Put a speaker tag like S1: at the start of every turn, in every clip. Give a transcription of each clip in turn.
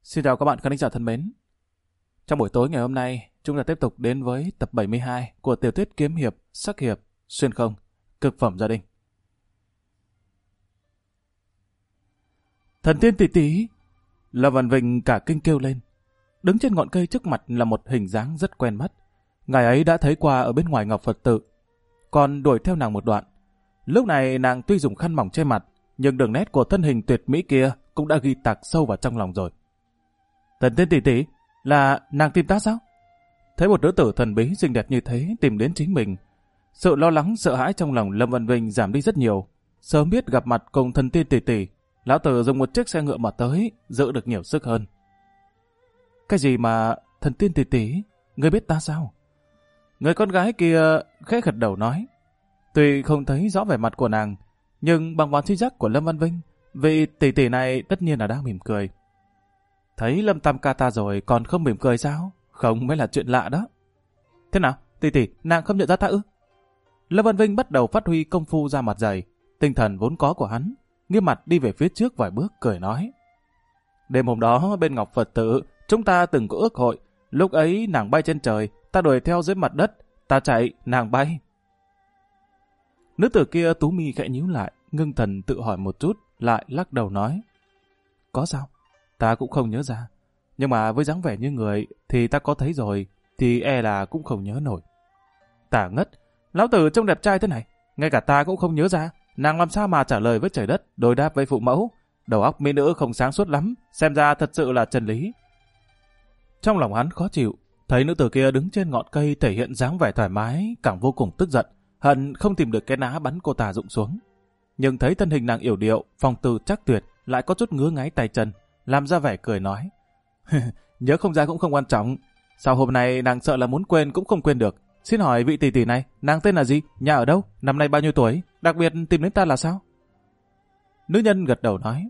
S1: Xin chào các bạn khán giả thân mến. Trong buổi tối ngày hôm nay, chúng ta tiếp tục đến với tập 72 của tiểu thuyết kiếm hiệp, sắc hiệp, xuyên không, cực phẩm gia đình. Thần tiên tỷ tỷ! Lâm Văn Vinh cả kinh kêu lên. Đứng trên ngọn cây trước mặt là một hình dáng rất quen mắt. Ngày ấy đã thấy qua ở bên ngoài Ngọc Phật tự, còn đuổi theo nàng một đoạn. Lúc này nàng tuy dùng khăn mỏng che mặt, nhưng đường nét của thân hình tuyệt mỹ kia cũng đã ghi tạc sâu vào trong lòng rồi. Thần tiên tỷ tỷ, là nàng tìm ta sao? Thấy một nữ tử thần bí xinh đẹp như thế tìm đến chính mình, sự lo lắng sợ hãi trong lòng Lâm Văn Vinh giảm đi rất nhiều. Sớm biết gặp mặt cùng thần tiên tỷ tỷ, lão tử dùng một chiếc xe ngựa mà tới, giữ được nhiều sức hơn. Cái gì mà thần tiên tỷ tỷ, ngươi biết ta sao? Người con gái kia khẽ gật đầu nói. Tuy không thấy rõ vẻ mặt của nàng, nhưng bằng vào tri giác của Lâm Văn Vinh, vị tỷ tỷ này tất nhiên là đang mỉm cười. Thấy Lâm Tam ca ta rồi còn không mỉm cười sao? Không mới là chuyện lạ đó. Thế nào? Tỷ tỷ, nàng không nhận ra ta ư? Lâm Văn Vinh bắt đầu phát huy công phu ra mặt dày, tinh thần vốn có của hắn, nghiêm mặt đi về phía trước vài bước cười nói. Đêm hôm đó bên Ngọc Phật tự, chúng ta từng có ước hội, lúc ấy nàng bay trên trời, ta đuổi theo dưới mặt đất, ta chạy, nàng bay. Nữ tử kia tú mi khẽ nhíu lại, ngưng thần tự hỏi một chút, lại lắc đầu nói. Có sao? Ta cũng không nhớ ra. Nhưng mà với dáng vẻ như người thì ta có thấy rồi, thì e là cũng không nhớ nổi. Tả ngất, lão tử trông đẹp trai thế này, ngay cả ta cũng không nhớ ra, nàng làm sao mà trả lời với trời đất, đối đáp với phụ mẫu. Đầu óc mỹ nữ không sáng suốt lắm, xem ra thật sự là chân lý. Trong lòng hắn khó chịu, thấy nữ tử kia đứng trên ngọn cây thể hiện dáng vẻ thoải mái, càng vô cùng tức giận, hận không tìm được cái ná bắn cô ta rụng xuống. Nhưng thấy thân hình nàng yểu điệu, phong tư chắc tuyệt, lại có chút ngứa ngáy tay chân, làm ra vẻ cười nói. Nhớ không ra cũng không quan trọng. Sau hôm nay nàng sợ là muốn quên cũng không quên được. Xin hỏi vị tỷ tỷ này, nàng tên là gì? Nhà ở đâu? Năm nay bao nhiêu tuổi? Đặc biệt tìm đến ta là sao? Nữ nhân gật đầu nói.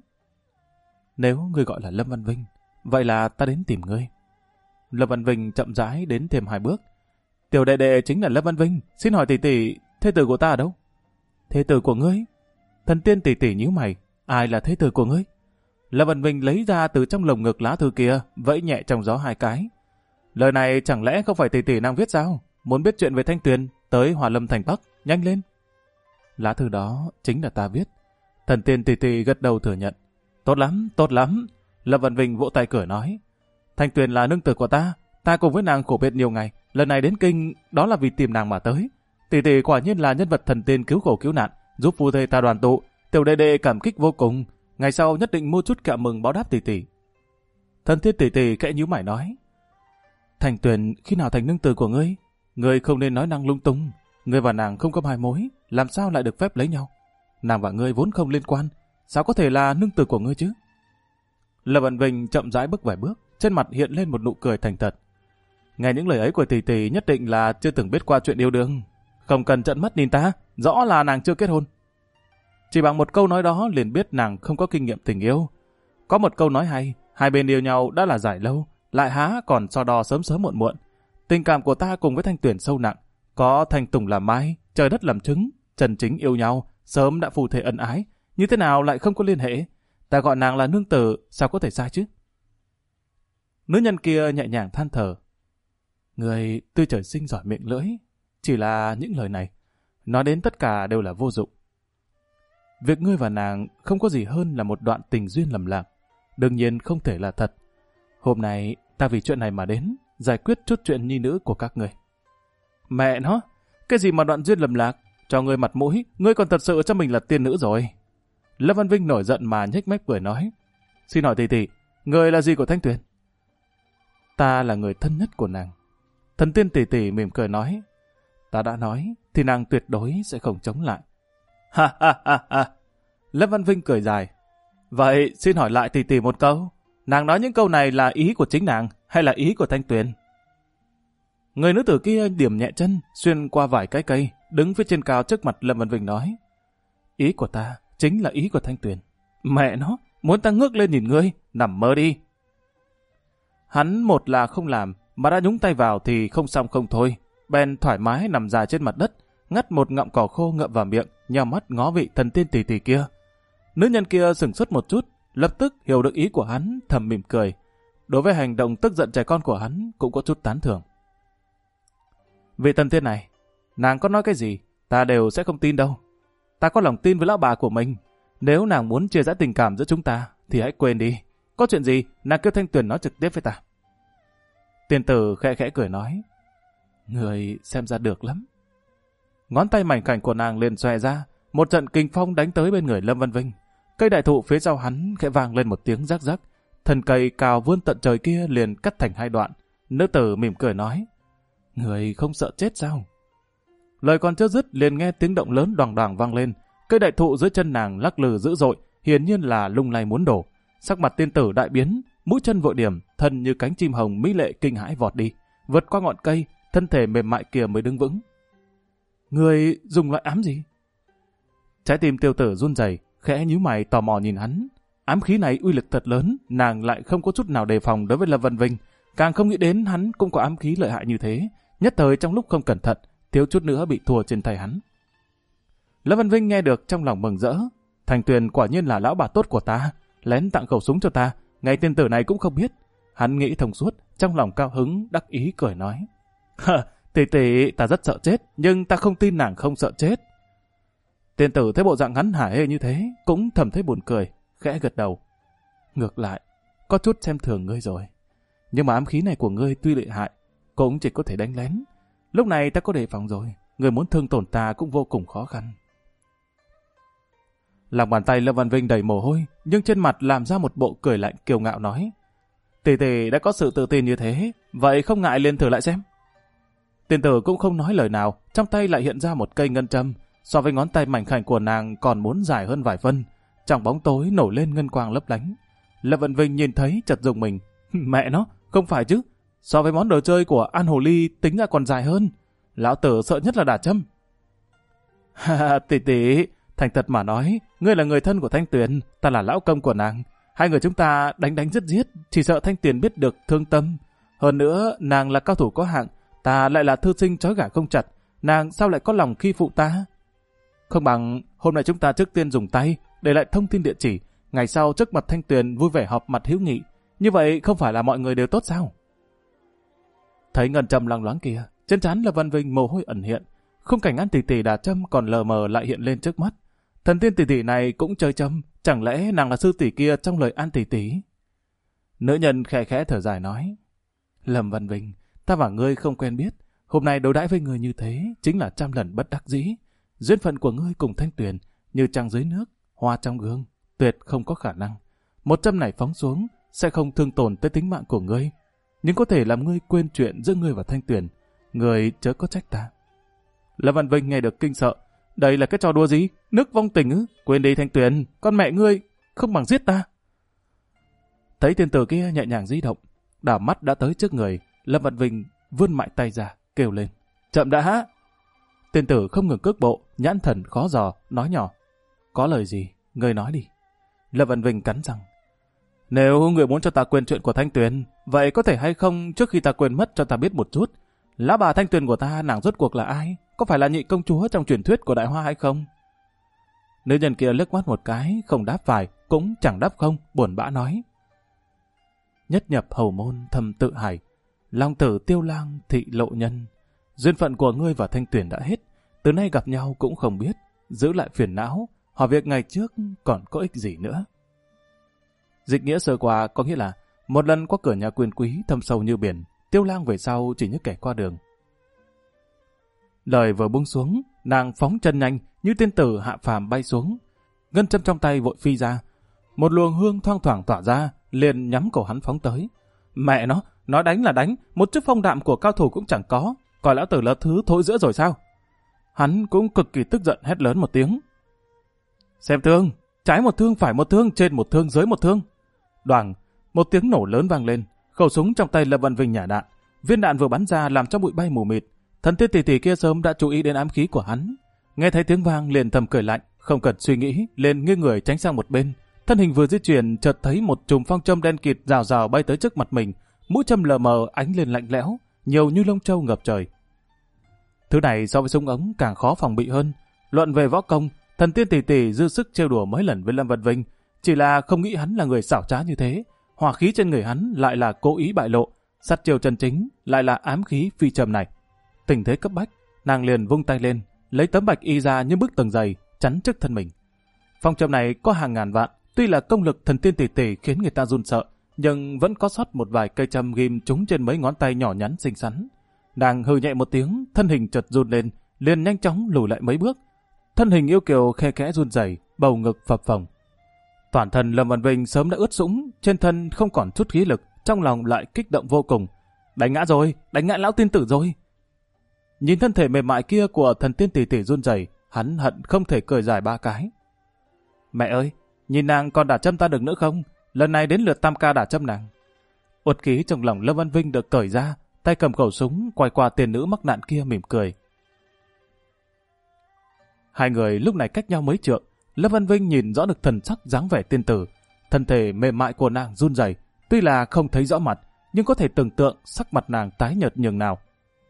S1: Nếu ngươi gọi là Lâm Văn Vinh, vậy là ta đến tìm ngươi. Lâm Văn Vinh chậm rãi đến thêm 2 bước. Tiểu đệ đệ chính là Lâm Văn Vinh. Xin hỏi tỷ tỷ, thê tử của ta ở đâu? Thê tử của ngươi? Thần tiên tỷ tỷ nhíu mày. Ai là thê tử của ngươi? Lâm Văn Vinh lấy ra từ trong lồng ngực lá thư kia, vẫy nhẹ trong gió 2 cái. Lời này chẳng lẽ không phải tỷ tỷ nàng viết sao? Muốn biết chuyện về Thanh Tuyền, tới Hòa Lâm thành Bắc, nhanh lên. Lá thư đó chính là ta viết. Thần tiên tỷ tỷ gật đầu thừa nhận. Tốt lắm, tốt lắm. Lâm Văn Vinh vỗ tay cười nói. Thanh Tuyền là nương tử của ta cùng với nàng khổ biệt nhiều ngày. Lần này đến kinh, đó là vì tìm nàng mà tới. Tỷ tỷ quả nhiên là nhân vật thần tiên cứu khổ cứu nạn, giúp phu thê ta đoàn tụ. Tiểu đệ đệ cảm kích vô cùng. Ngày sau nhất định mua chút kẹo mừng báo đáp tỷ tỷ. Thần tiên tỷ tỷ khẽ nhíu mày nói. Thanh Tuyền khi nào thành nương tử của ngươi? Ngươi không nên nói năng lung tung. Ngươi và nàng không có mai mối, làm sao lại được phép lấy nhau? Nàng và ngươi vốn không liên quan, sao có thể là nương tử của ngươi chứ? Lâm Văn Vinh chậm rãi bước vài bước, trên mặt hiện lên một nụ cười thành thật. Nghe những lời ấy của tỷ tỷ nhất định là chưa từng biết qua chuyện yêu đương. Không cần trợn mắt nhìn ta, rõ là nàng chưa kết hôn. Chỉ bằng một câu nói đó liền biết nàng không có kinh nghiệm tình yêu. Có một câu nói hay, hai bên yêu nhau đã là dài lâu, lại há còn so đo sớm sớm muộn muộn. Tình cảm của ta cùng với Thanh Tuyền sâu nặng, có Thanh Tùng làm mai, trời đất làm trứng, chân chính yêu nhau, sớm đã phù thể ân ái, như thế nào lại không có liên hệ? Ta gọi nàng là nương tử, sao có thể sai chứ? Nữ nhân kia nhẹ nhàng than thở. Người tuy trời sinh giỏi miệng lưỡi, chỉ là những lời này, nói đến tất cả đều là vô dụng. Việc ngươi và nàng không có gì hơn là một đoạn tình duyên lầm lạc, đương nhiên không thể là thật. Hôm nay ta vì chuyện này mà đến, giải quyết chút chuyện nhi nữ của các ngươi. Mẹ nó, cái gì mà đoạn duyên lầm lạc, cho ngươi mặt mũi, ngươi còn thật sự cho mình là tiên nữ rồi. Lâm Văn Vinh nổi giận mà nhếch mép cười nói. Xin hỏi tỷ tỷ, ngươi là gì của Thanh Tuyền? Ta là người thân nhất của nàng. Thần tiên tỷ tỷ mỉm cười nói. Ta đã nói, thì nàng tuyệt đối sẽ không chống lại. Ha ha ha ha. Lâm Văn Vinh cười dài. Vậy xin hỏi lại tỷ tỷ một câu. Nàng nói những câu này là ý của chính nàng hay là ý của Thanh Tuyền? Người nữ tử kia điểm nhẹ chân, xuyên qua vài cái cây, đứng phía trên cao trước mặt Lâm Văn Vinh nói. Ý của ta chính là ý của Thanh Tuyền. Mẹ nó, muốn ta ngước lên nhìn ngươi, nằm mơ đi. Hắn một là không làm, mà đã nhúng tay vào thì không xong không thôi. Bèn thoải mái nằm dài trên mặt đất, ngắt một ngậm cỏ khô ngậm vào miệng, nhào mắt ngó vị thần tiên tỷ tỷ kia. Nữ nhân kia sửng sốt một chút, lập tức hiểu được ý của hắn, thầm mỉm cười. đối với hành động tức giận trẻ con của hắn cũng có chút tán thưởng. Vị thần tiên này, nàng có nói cái gì, ta đều sẽ không tin đâu. Ta có lòng tin với lão bà của mình. Nếu nàng muốn chia rẽ tình cảm giữa chúng ta, thì hãy quên đi. Có chuyện gì, nàng kêu Thanh Tuyền nói trực tiếp với ta. Tiên tử khẽ khẽ cười nói, người xem ra được lắm. Ngón tay mảnh khảnh của nàng liền xòe ra, một trận kinh phong đánh tới bên người Lâm Văn Vinh. Cây đại thụ phía sau hắn khẽ vang lên một tiếng rắc rắc. Thân cây cao vươn tận trời kia liền cắt thành hai đoạn. Nữ tử mỉm cười nói, người không sợ chết sao? Lời còn chưa dứt liền nghe tiếng động lớn đoàng đoàng vang lên. Cây đại thụ dưới chân nàng lắc lư dữ dội, hiển nhiên là lung lay muốn đổ. Sắc mặt tiên tử đại biến, mũi chân vội điểm, thân như cánh chim hồng mỹ lệ kinh hãi vọt đi, vượt qua ngọn cây, thân thể mềm mại kia mới đứng vững. Người dùng loại ám gì? Trái tim Tiêu Tử run rẩy, khẽ nhíu mày tò mò nhìn hắn. Ám khí này uy lực thật lớn, nàng lại không có chút nào đề phòng đối với Lâm Văn Vinh, càng không nghĩ đến hắn cũng có ám khí lợi hại như thế. Nhất thời trong lúc không cẩn thận, thiếu chút nữa bị thua trên tay hắn. Lâm Văn Vinh nghe được trong lòng mừng rỡ, Thanh Tuyền quả nhiên là lão bà tốt của ta, lén tặng khẩu súng cho ta, ngay tiên tử này cũng không biết. Hắn nghĩ thông suốt, trong lòng cao hứng, đắc ý cười nói, tỷ tỷ, ta rất sợ chết, nhưng ta không tin nàng không sợ chết. Tiên tử thấy bộ dạng hắn hả hê như thế, cũng thầm thấy buồn cười, khẽ gật đầu. Ngược lại, có chút xem thường ngươi rồi. Nhưng mà ám khí này của ngươi tuy lợi hại, cũng chỉ có thể đánh lén. Lúc này ta có đề phòng rồi, người muốn thương tổn ta cũng vô cùng khó khăn. Lòng bàn tay Lâm Văn Vinh đầy mồ hôi, nhưng trên mặt làm ra một bộ cười lạnh kiêu ngạo nói, tỷ tỷ đã có sự tự tin như thế, vậy không ngại liền thử lại xem. Tiên tử cũng không nói lời nào, trong tay lại hiện ra một cây ngân châm, so với ngón tay mảnh khảnh của nàng còn muốn dài hơn vài phân. Trong bóng tối nổi lên ngân quang lấp lánh. Lâm Văn Vinh nhìn thấy chợt rùng mình, mẹ nó, không phải chứ, so với món đồ chơi của An Hồ Ly tính ra còn dài hơn. Lão tử sợ nhất là đả châm. Tỷ tỷ, thành thật mà nói, ngươi là người thân của Thanh Tuyền, ta là lão công của nàng. Hai người chúng ta đánh giết giết, chỉ sợ Thanh Tuyền biết được thương tâm. Hơn nữa, nàng là cao thủ có hạng, ta lại là thư sinh trói gà không chặt, nàng sao lại có lòng khi phụ ta? Không bằng hôm nay chúng ta trước tiên dùng tay để lại thông tin địa chỉ, ngày sau trước mặt Thanh Tuyền vui vẻ họp mặt hữu nghị, như vậy không phải là mọi người đều tốt sao? Thấy ngân châm loang loáng kia, trên trán Lâm Văn Vinh mồ hôi ẩn hiện, khung cảnh An tỷ tỷ đả châm còn lờ mờ lại hiện lên trước mắt. Thần tiên tỷ tỷ này cũng chơi châm, chẳng lẽ nàng là sư tỷ kia trong lời An tỷ tỷ? Nữ nhân khẽ khẽ thở dài nói, Lâm Văn Vinh, ta và ngươi không quen biết, hôm nay đối đãi với ngươi như thế chính là trăm lần bất đắc dĩ. Duyên phận của ngươi cùng Thanh Tuyền như trăng dưới nước, hoa trong gương, tuyệt không có khả năng. Một châm này phóng xuống sẽ không thương tổn tới tính mạng của ngươi, nhưng có thể làm ngươi quên chuyện giữa ngươi và Thanh Tuyền. Ngươi chớ có trách ta. Lâm Văn Vinh nghe được kinh sợ, đây là cái trò đùa gì? Nước vong tình ư? Quên đi Thanh Tuyền, con mẹ ngươi không bằng giết ta. Thấy tiên tử kia nhẹ nhàng di động, đảo mắt đã tới trước người, Lâm Văn Vinh vươn mạnh tay ra, kêu lên, chậm đã. Tiên tử không ngừng cước bộ, nhãn thần khó dò, nói nhỏ, có lời gì, ngươi nói đi. Lâm Văn Vinh cắn răng, nếu người muốn cho ta quên chuyện của Thanh Tuyền, vậy có thể hay không trước khi ta quên mất cho ta biết một chút, lão bà Thanh Tuyền của ta nàng rốt cuộc là ai? Có phải là nhị công chúa trong truyền thuyết của Đại Hoa hay không? Nữ nhân kia liếc mắt một cái, không đáp phải, cũng chẳng đáp không, buồn bã nói, nhất nhập hầu môn thầm tự hải, long tử tiêu lang thị lộ nhân. Duyên phận của ngươi và Thanh Tuyền đã hết, từ nay gặp nhau cũng không biết, giữ lại phiền não, hỏi việc ngày trước còn có ích gì nữa. Dịch nghĩa sơ qua có nghĩa là một lần qua cửa nhà quyền quý thâm sâu như biển, tiêu lang về sau chỉ như kẻ qua đường. Lời vừa buông xuống, nàng phóng chân nhanh như tiên tử hạ phàm bay xuống, ngân châm trong tay vội phi ra, một luồng hương thoang thoảng tỏa ra, liền nhắm cổ hắn phóng tới. Mẹ nó, nói đánh là đánh, một chút phong đạm của cao thủ cũng chẳng có, coi lão tử là thứ thối giữa rồi sao? Hắn cũng cực kỳ tức giận hét lớn một tiếng. Xem thương, trái một thương phải một thương, trên một thương dưới một thương. Đoàng, một tiếng nổ lớn vang lên, khẩu súng trong tay Lâm Văn Vinh nhả đạn, viên đạn vừa bắn ra làm cho bụi bay mù mịt. Thần tiên tỷ tỷ kia sớm đã chú ý đến ám khí của hắn, nghe thấy tiếng vang liền thầm cười lạnh, không cần suy nghĩ, liền nghiêng người tránh sang một bên. Thân hình vừa di chuyển, chợt thấy một chùm phong châm đen kịt rào rào bay tới trước mặt mình, mũi châm lờ mờ ánh lên lạnh lẽo, nhiều như lông trâu ngập trời. Thứ này so với súng ống càng khó phòng bị hơn. Luận về võ công, thần tiên tỷ tỷ dư sức trêu đùa mấy lần với Lâm Văn Vinh, chỉ là không nghĩ hắn là người xảo trá như thế. hỏa khí trên người hắn lại là cố ý bại lộ, sát chiêu chân chính lại là ám khí phi châm này. Tình thế cấp bách, nàng liền vung tay lên, lấy tấm bạch y ra như bức tường dày, chắn trước thân mình. Phong châm này có hàng ngàn vạn, tuy là công lực thần tiên tỷ tỷ khiến người ta run sợ, nhưng vẫn có sót một vài cây châm ghim trúng trên mấy ngón tay nhỏ nhắn xinh xắn. Nàng hừ nhẹ một tiếng, thân hình chợt run lên, liền nhanh chóng lùi lại mấy bước. Thân hình yêu kiều khe khẽ run rẩy, bầu ngực phập phồng. Toàn thân Lâm Văn Vinh sớm đã ướt sũng, trên thân không còn chút khí lực, trong lòng lại kích động vô cùng. Đánh ngã rồi, đánh ngã lão tiên tử rồi. Nhìn thân thể mềm mại kia của thần tiên tỷ tỷ run rẩy, hắn hận không thể cười dài ba cái. Mẹ ơi, nhìn nàng còn đả châm ta được nữa không? Lần này đến lượt Tam ca đả châm nàng. Uất khí trong lòng Lâm Văn Vinh được cởi ra, tay cầm khẩu súng quay qua tiền nữ mắc nạn kia mỉm cười. Hai người lúc này cách nhau mấy trượng, Lâm Văn Vinh nhìn rõ được thần sắc dáng vẻ tiên tử, thân thể mềm mại của nàng run rẩy, tuy là không thấy rõ mặt, nhưng có thể tưởng tượng sắc mặt nàng tái nhợt nhường nào.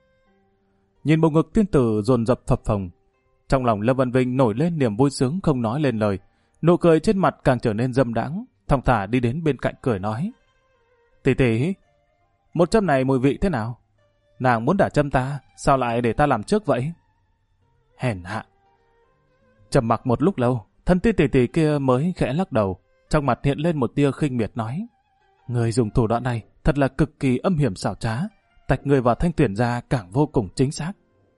S1: Nhìn bầu ngực tiên tử dồn dập phập phồng, trong lòng Lâm Văn Vinh nổi lên niềm vui sướng không nói lên lời, nụ cười trên mặt càng trở nên dâm đãng, thong thả đi đến bên cạnh cười nói: "Tỷ tỷ, một châm này mùi vị thế nào? Nàng muốn đả châm ta, sao lại để ta làm trước vậy?" Hèn hạ. Trầm mặc một lúc lâu, thần tiên tỷ tỷ kia mới khẽ lắc đầu, trong mặt hiện lên một tia khinh miệt nói: "Người dùng thủ đoạn này thật là cực kỳ âm hiểm xảo trá, tạch người vào Thanh Tuyển ra càng vô cùng chính xác."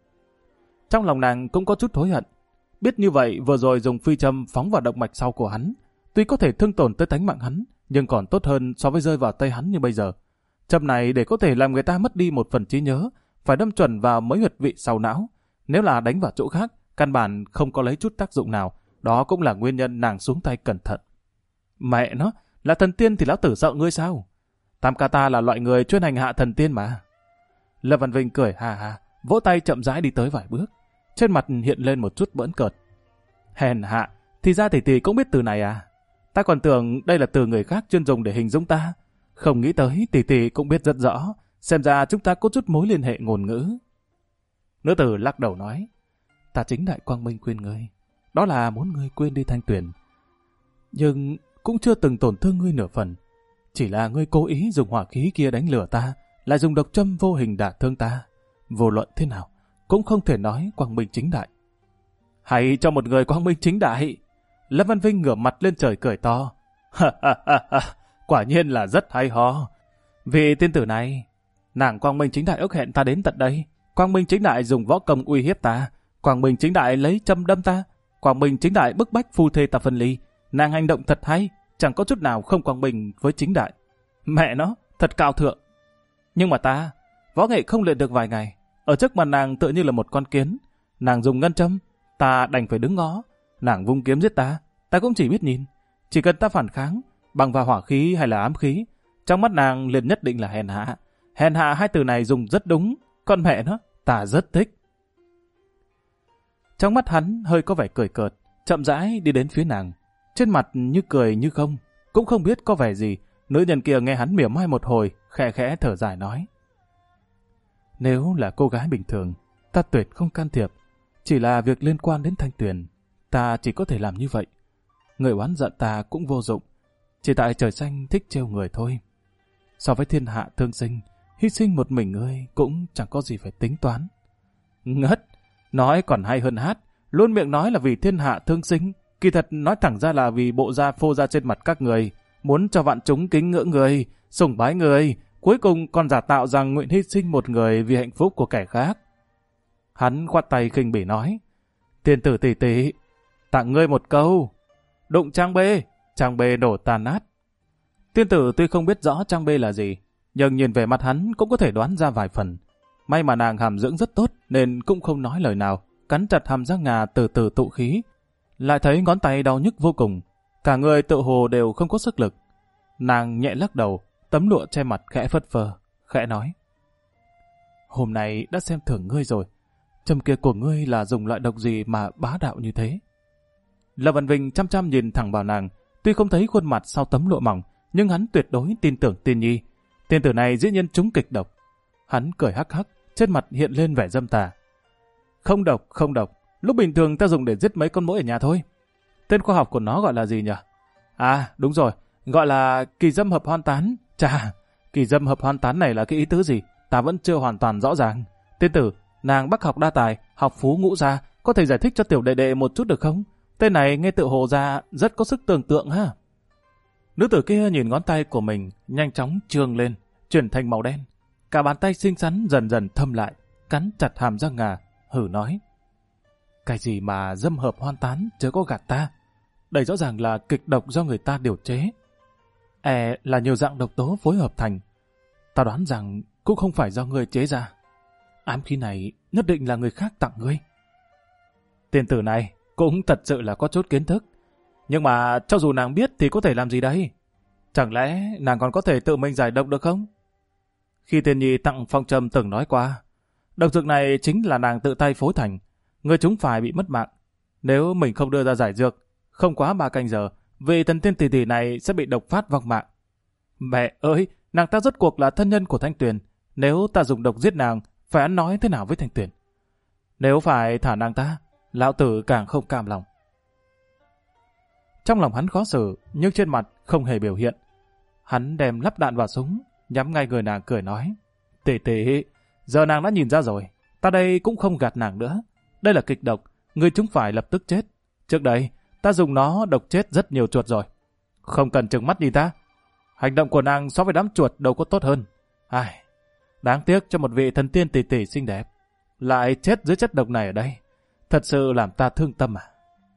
S1: Trong lòng nàng cũng có chút hối hận, biết như vậy vừa rồi dùng phi châm phóng vào động mạch sau của hắn, tuy có thể thương tổn tới tánh mạng hắn, nhưng còn tốt hơn so với rơi vào tay hắn như bây giờ. Châm này để có thể làm người ta mất đi một phần trí nhớ, phải đâm chuẩn vào mấy huyệt vị sau não. Nếu là đánh vào chỗ khác, căn bản không có lấy chút tác dụng nào. Đó cũng là nguyên nhân nàng xuống tay cẩn thận. Mẹ nó, là thần tiên thì lão tử sợ ngươi sao? Tam ca ta là loại người chuyên hành hạ thần tiên mà. Lâm Văn Vinh cười hà hà, vỗ tay chậm rãi đi tới vài bước. Trên mặt hiện lên một chút bỡn cợt. Hèn hạ, thì ra tỷ tỷ cũng biết từ này à? Ta còn tưởng đây là từ người khác chuyên dùng để hình dung ta. Không nghĩ tới tỷ tỷ cũng biết rất rõ, xem ra chúng ta có chút mối liên hệ ngôn ngữ. Nữ tử lắc đầu nói: "Ta chính đại quang minh khuyên ngươi, đó là muốn ngươi quên đi Thanh Tuyền. Nhưng cũng chưa từng tổn thương ngươi nửa phần. Chỉ là ngươi cố ý dùng hỏa khí kia đánh lừa ta, lại dùng độc châm vô hình đả thương ta. Vô luận thế nào, cũng không thể nói quang minh chính đại." Hay cho một người quang minh chính đại. Lâm Văn Vinh ngửa mặt lên trời cười to. Ha ha ha ha, quả nhiên là rất hay ho. Vì tiên tử này, nàng quang minh chính đại ước hẹn ta đến tận đây. Quang minh chính đại dùng võ công uy hiếp ta. Quang minh chính đại lấy châm đâm ta. Quang minh chính đại bức bách phu thê ta phân ly. Nàng hành động thật hay, chẳng có chút nào không quang minh với chính đại. Mẹ nó, thật cao thượng. Nhưng mà ta, võ nghệ không luyện được vài ngày. Ở trước mặt nàng tựa như là một con kiến. Nàng dùng ngân châm, ta đành phải đứng ngó. Nàng vung kiếm giết ta, ta cũng chỉ biết nhìn. Chỉ cần ta phản kháng, bằng vào hỏa khí hay là ám khí, trong mắt nàng liền nhất định là hèn hạ. Hèn hạ hai từ này dùng rất đúng, con mẹ nó, ta rất thích. Trong mắt hắn hơi có vẻ cười cợt, chậm rãi đi đến phía nàng. Trên mặt như cười như không, cũng không biết có vẻ gì. Nữ nhân kia nghe hắn mỉa mai một hồi, khẽ khẽ thở dài nói: "Nếu là cô gái bình thường, ta tuyệt không can thiệp. Chỉ là việc liên quan đến Thanh Tuyền, ta chỉ có thể làm như vậy. Người oán giận ta cũng vô dụng, chỉ tại trời xanh thích trêu người thôi. So với thiên hạ thương sinh, hy sinh một mình ngươi cũng chẳng có gì phải tính toán." Ngất, nói còn hay hơn hát, luôn miệng nói là vì thiên hạ thương sinh, kỳ thật nói thẳng ra là vì bộ da phô ra trên mặt các người, muốn cho vạn chúng kính ngưỡng người, sùng bái người, cuối cùng còn giả tạo rằng nguyện hy sinh một người vì hạnh phúc của kẻ khác. Hắn khoát tay khinh bỉ nói: "Tiên tử tỷ tỷ, tặng ngươi một câu, đụng trang bê đổ tàn nát." Tiên tử tuy không biết rõ trang bê là gì, nhưng nhìn về mặt hắn cũng có thể đoán ra vài phần. May mà nàng hàm dưỡng rất tốt nên cũng không nói lời nào, cắn chặt hàm răng ngà từ từ tụ khí. Lại thấy ngón tay đau nhức vô cùng, cả người tự hồ đều không có sức lực. Nàng nhẹ lắc đầu, tấm lụa che mặt khẽ phất phơ, khẽ nói: "Hôm nay đã xem thưởng ngươi rồi. Châm kia của ngươi là dùng loại độc gì mà bá đạo như thế?" Lâm Văn Vinh chăm chăm nhìn thẳng vào nàng, tuy không thấy khuôn mặt sau tấm lụa mỏng, nhưng hắn tuyệt đối tin tưởng Tiên Nhi. Tiên tử này dĩ nhiên trúng kịch độc. Hắn cười hắc hắc, trên mặt hiện lên vẻ dâm tà. Không độc. Lúc bình thường ta dùng để giết mấy con muỗi ở nhà thôi. Tên khoa học của nó gọi là gì nhỉ? À, đúng rồi, Gọi là kỳ dâm hợp hoan tán. Chà, kỳ dâm hợp hoan tán này là cái ý tứ gì? Ta vẫn chưa hoàn toàn rõ ràng. Tiên tử, nàng Bắc học đa tài, học phú ngũ gia, có thể giải thích cho tiểu đệ đệ một chút được không? Tên này nghe tự hồ ra rất có sức tưởng tượng ha. Nữ tử kia nhìn ngón tay của mình nhanh chóng trương lên, chuyển thành màu đen. Cả bàn tay xinh xắn dần dần thâm lại, cắn chặt hàm răng ngà, hử nói. Cái gì mà dâm hợp hoan tán chớ có gạt ta. Đây rõ ràng là kịch độc do người ta điều chế. Là nhiều dạng độc tố phối hợp thành. Ta đoán rằng cũng không phải do ngươi chế ra. Ám khí này nhất định là người khác tặng ngươi. Tiên tử này cũng thật sự là có chút kiến thức. Nhưng mà cho dù nàng biết thì có thể làm gì đấy? Chẳng lẽ nàng còn có thể tự mình giải độc được không? Khi tiên nhi tặng phong trầm từng nói qua, độc dược này chính là nàng tự tay phối thành. Người chúng phải bị mất mạng. Nếu mình không đưa ra giải dược, không quá 3 canh giờ, vị thần tiên tỷ tỷ này sẽ bị độc phát vong mạng. Mẹ ơi, nàng ta rốt cuộc là thân nhân của Thanh Tuyền. Nếu ta dùng độc giết nàng, phải ăn nói thế nào với Thanh Tuyền? Nếu phải thả nàng ta, lão tử càng không cam lòng. Trong lòng hắn khó xử, nhưng trên mặt không hề biểu hiện. Hắn đem lắp đạn vào súng, nhắm ngay người nàng cười nói. Tỷ tỷ, giờ nàng đã nhìn ra rồi, ta đây cũng không gạt nàng nữa. Đây là kịch độc, người chúng phải lập tức chết. Trước đây, ta dùng nó độc chết rất nhiều chuột rồi. Không cần trừng mắt nhìn ta. Hành động của nàng so với đám chuột đâu có tốt hơn. Đáng tiếc cho một vị thần tiên tỷ tỷ xinh đẹp lại chết dưới chất độc này ở đây. Thật sự làm ta thương tâm à.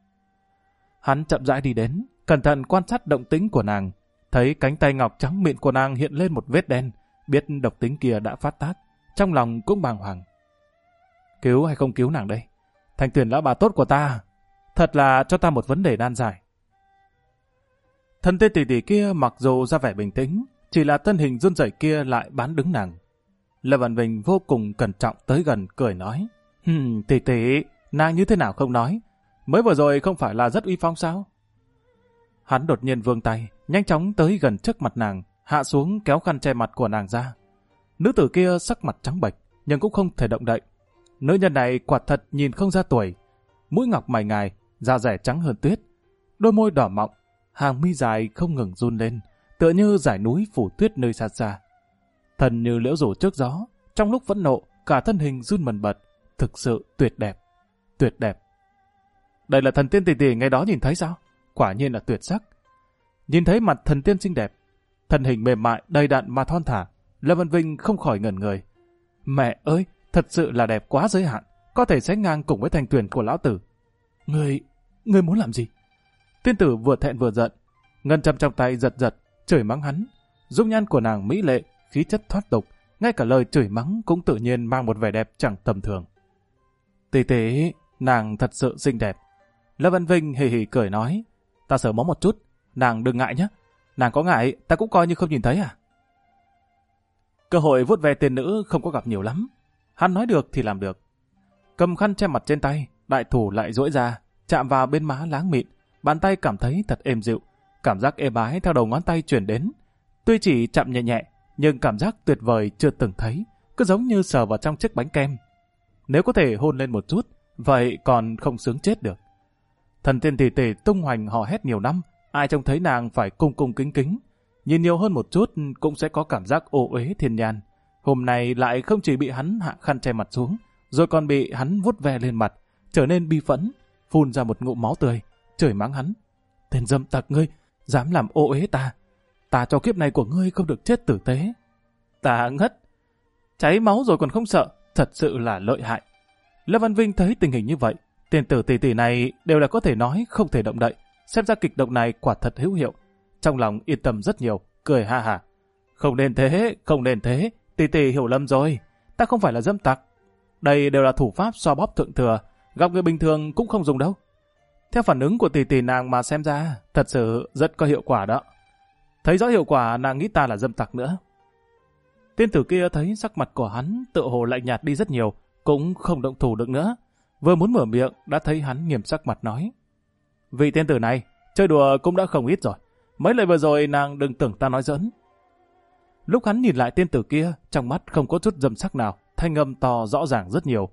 S1: Hắn chậm rãi đi đến, cẩn thận quan sát động tĩnh của nàng. Thấy cánh tay ngọc trắng mịn của nàng hiện lên một vết đen, biết độc tính kia đã phát tác. Trong lòng cũng bàng hoàng. Cứu hay không cứu nàng đây? Thanh Tuyền lão bà tốt của ta, thật là cho ta một vấn đề nan giải. Thần tiên tỷ tỷ kia mặc dù ra vẻ bình tĩnh, chỉ là thân hình run rẩy kia lại bán đứng nàng. Lâm Văn Vinh vô cùng cẩn trọng tới gần cười nói. Tỷ tỷ, nàng như thế nào không nói? Mới vừa rồi không phải là rất uy phong sao? Hắn đột nhiên vươn tay, nhanh chóng tới gần trước mặt nàng, hạ xuống kéo khăn che mặt của nàng ra. Nữ tử kia sắc mặt trắng bệch, nhưng cũng không thể động đậy. Nữ nhân này quả thật nhìn không ra tuổi, mũi ngọc mày ngài, da dẻ trắng hơn tuyết, đôi môi đỏ mọng, hàng mi dài không ngừng run lên, tựa như dải núi phủ tuyết nơi xa xa. Thân như liễu rủ trước gió, trong lúc phẫn nộ, cả thân hình run bần bật, thực sự tuyệt đẹp, tuyệt đẹp. Đây là thần tiên tỷ tỷ ngày đó nhìn thấy sao? Quả nhiên là tuyệt sắc. Nhìn thấy mặt thần tiên xinh đẹp, thân hình mềm mại, đầy đặn mà thon thả, Lâm Văn Vinh không khỏi ngẩn người. Mẹ ơi, thật sự là đẹp quá giới hạn, có thể sánh ngang cùng với Thanh Tuyền của lão tử. Ngươi muốn làm gì? Tiên tử vừa thẹn vừa giận, ngân châm trong tay giật giật, chửi mắng hắn. Dung nhan của nàng mỹ lệ, khí chất thoát tục, ngay cả lời chửi mắng cũng tự nhiên mang một vẻ đẹp chẳng tầm thường. Tỷ tỷ, nàng thật sự xinh đẹp. Lâm Văn Vinh hì hì cười nói, ta sờ mó một chút, nàng đừng ngại nhé. Nàng có ngại, ta cũng coi như không nhìn thấy à. Cơ hội vuốt ve tiền nữ không có gặp nhiều lắm. Hắn nói được thì làm được. Cầm khăn che mặt trên tay, đại thủ lại duỗi ra, chạm vào bên má láng mịn, bàn tay cảm thấy thật êm dịu. Cảm giác êm ái theo đầu ngón tay chuyển đến. Tuy chỉ chạm nhẹ nhẹ, nhưng cảm giác tuyệt vời chưa từng thấy, cứ giống như sờ vào trong chiếc bánh kem. Nếu có thể hôn lên một chút, vậy còn không sướng chết được. Thần tiên tỷ tỷ tung hoành hò hét nhiều năm, ai trông thấy nàng phải cung cung kính kính. Nhìn nhiều hơn một chút cũng sẽ có cảm giác ô uế thiên nhàn. Hôm nay lại không chỉ bị hắn hạ khăn che mặt xuống, rồi còn bị hắn vuốt ve lên mặt, trở nên bi phẫn, phun ra một ngụm máu tươi, chửi mắng hắn. Tên dâm tặc ngươi, dám làm ô uế ta. Ta cho kiếp này của ngươi không được chết tử tế. Ta ngất. Cháy máu rồi còn không sợ, thật sự là lợi hại. Lâm Văn Vinh thấy tình hình như vậy, tiền tử tỷ tỷ này đều là có thể nói không thể động đậy. Xem ra kịch độc này quả thật hữu hiệu. Trong lòng yên tâm rất nhiều, cười ha hả. Không nên thế, không nên thế, tỷ tỷ hiểu lầm rồi. Ta không phải là dâm tặc. Đây đều là thủ pháp xoa bóp thượng thừa, gặp người bình thường cũng không dùng đâu. Theo phản ứng của tỷ tỷ nàng mà xem ra, thật sự rất có hiệu quả đó. Thấy rõ hiệu quả, nàng nghĩ ta là dâm tặc nữa. Tiên tử kia thấy sắc mặt của hắn tựa hồ lạnh nhạt đi rất nhiều, cũng không động thủ được nữa. Vừa muốn mở miệng, đã thấy hắn nghiêm sắc mặt nói. Vị tiên tử này, chơi đùa cũng đã không ít rồi. Mấy lời vừa rồi nàng đừng tưởng ta nói giỡn. Lúc hắn nhìn lại tiên tử kia, trong mắt không có chút dâm sắc nào, thanh âm to rõ ràng rất nhiều.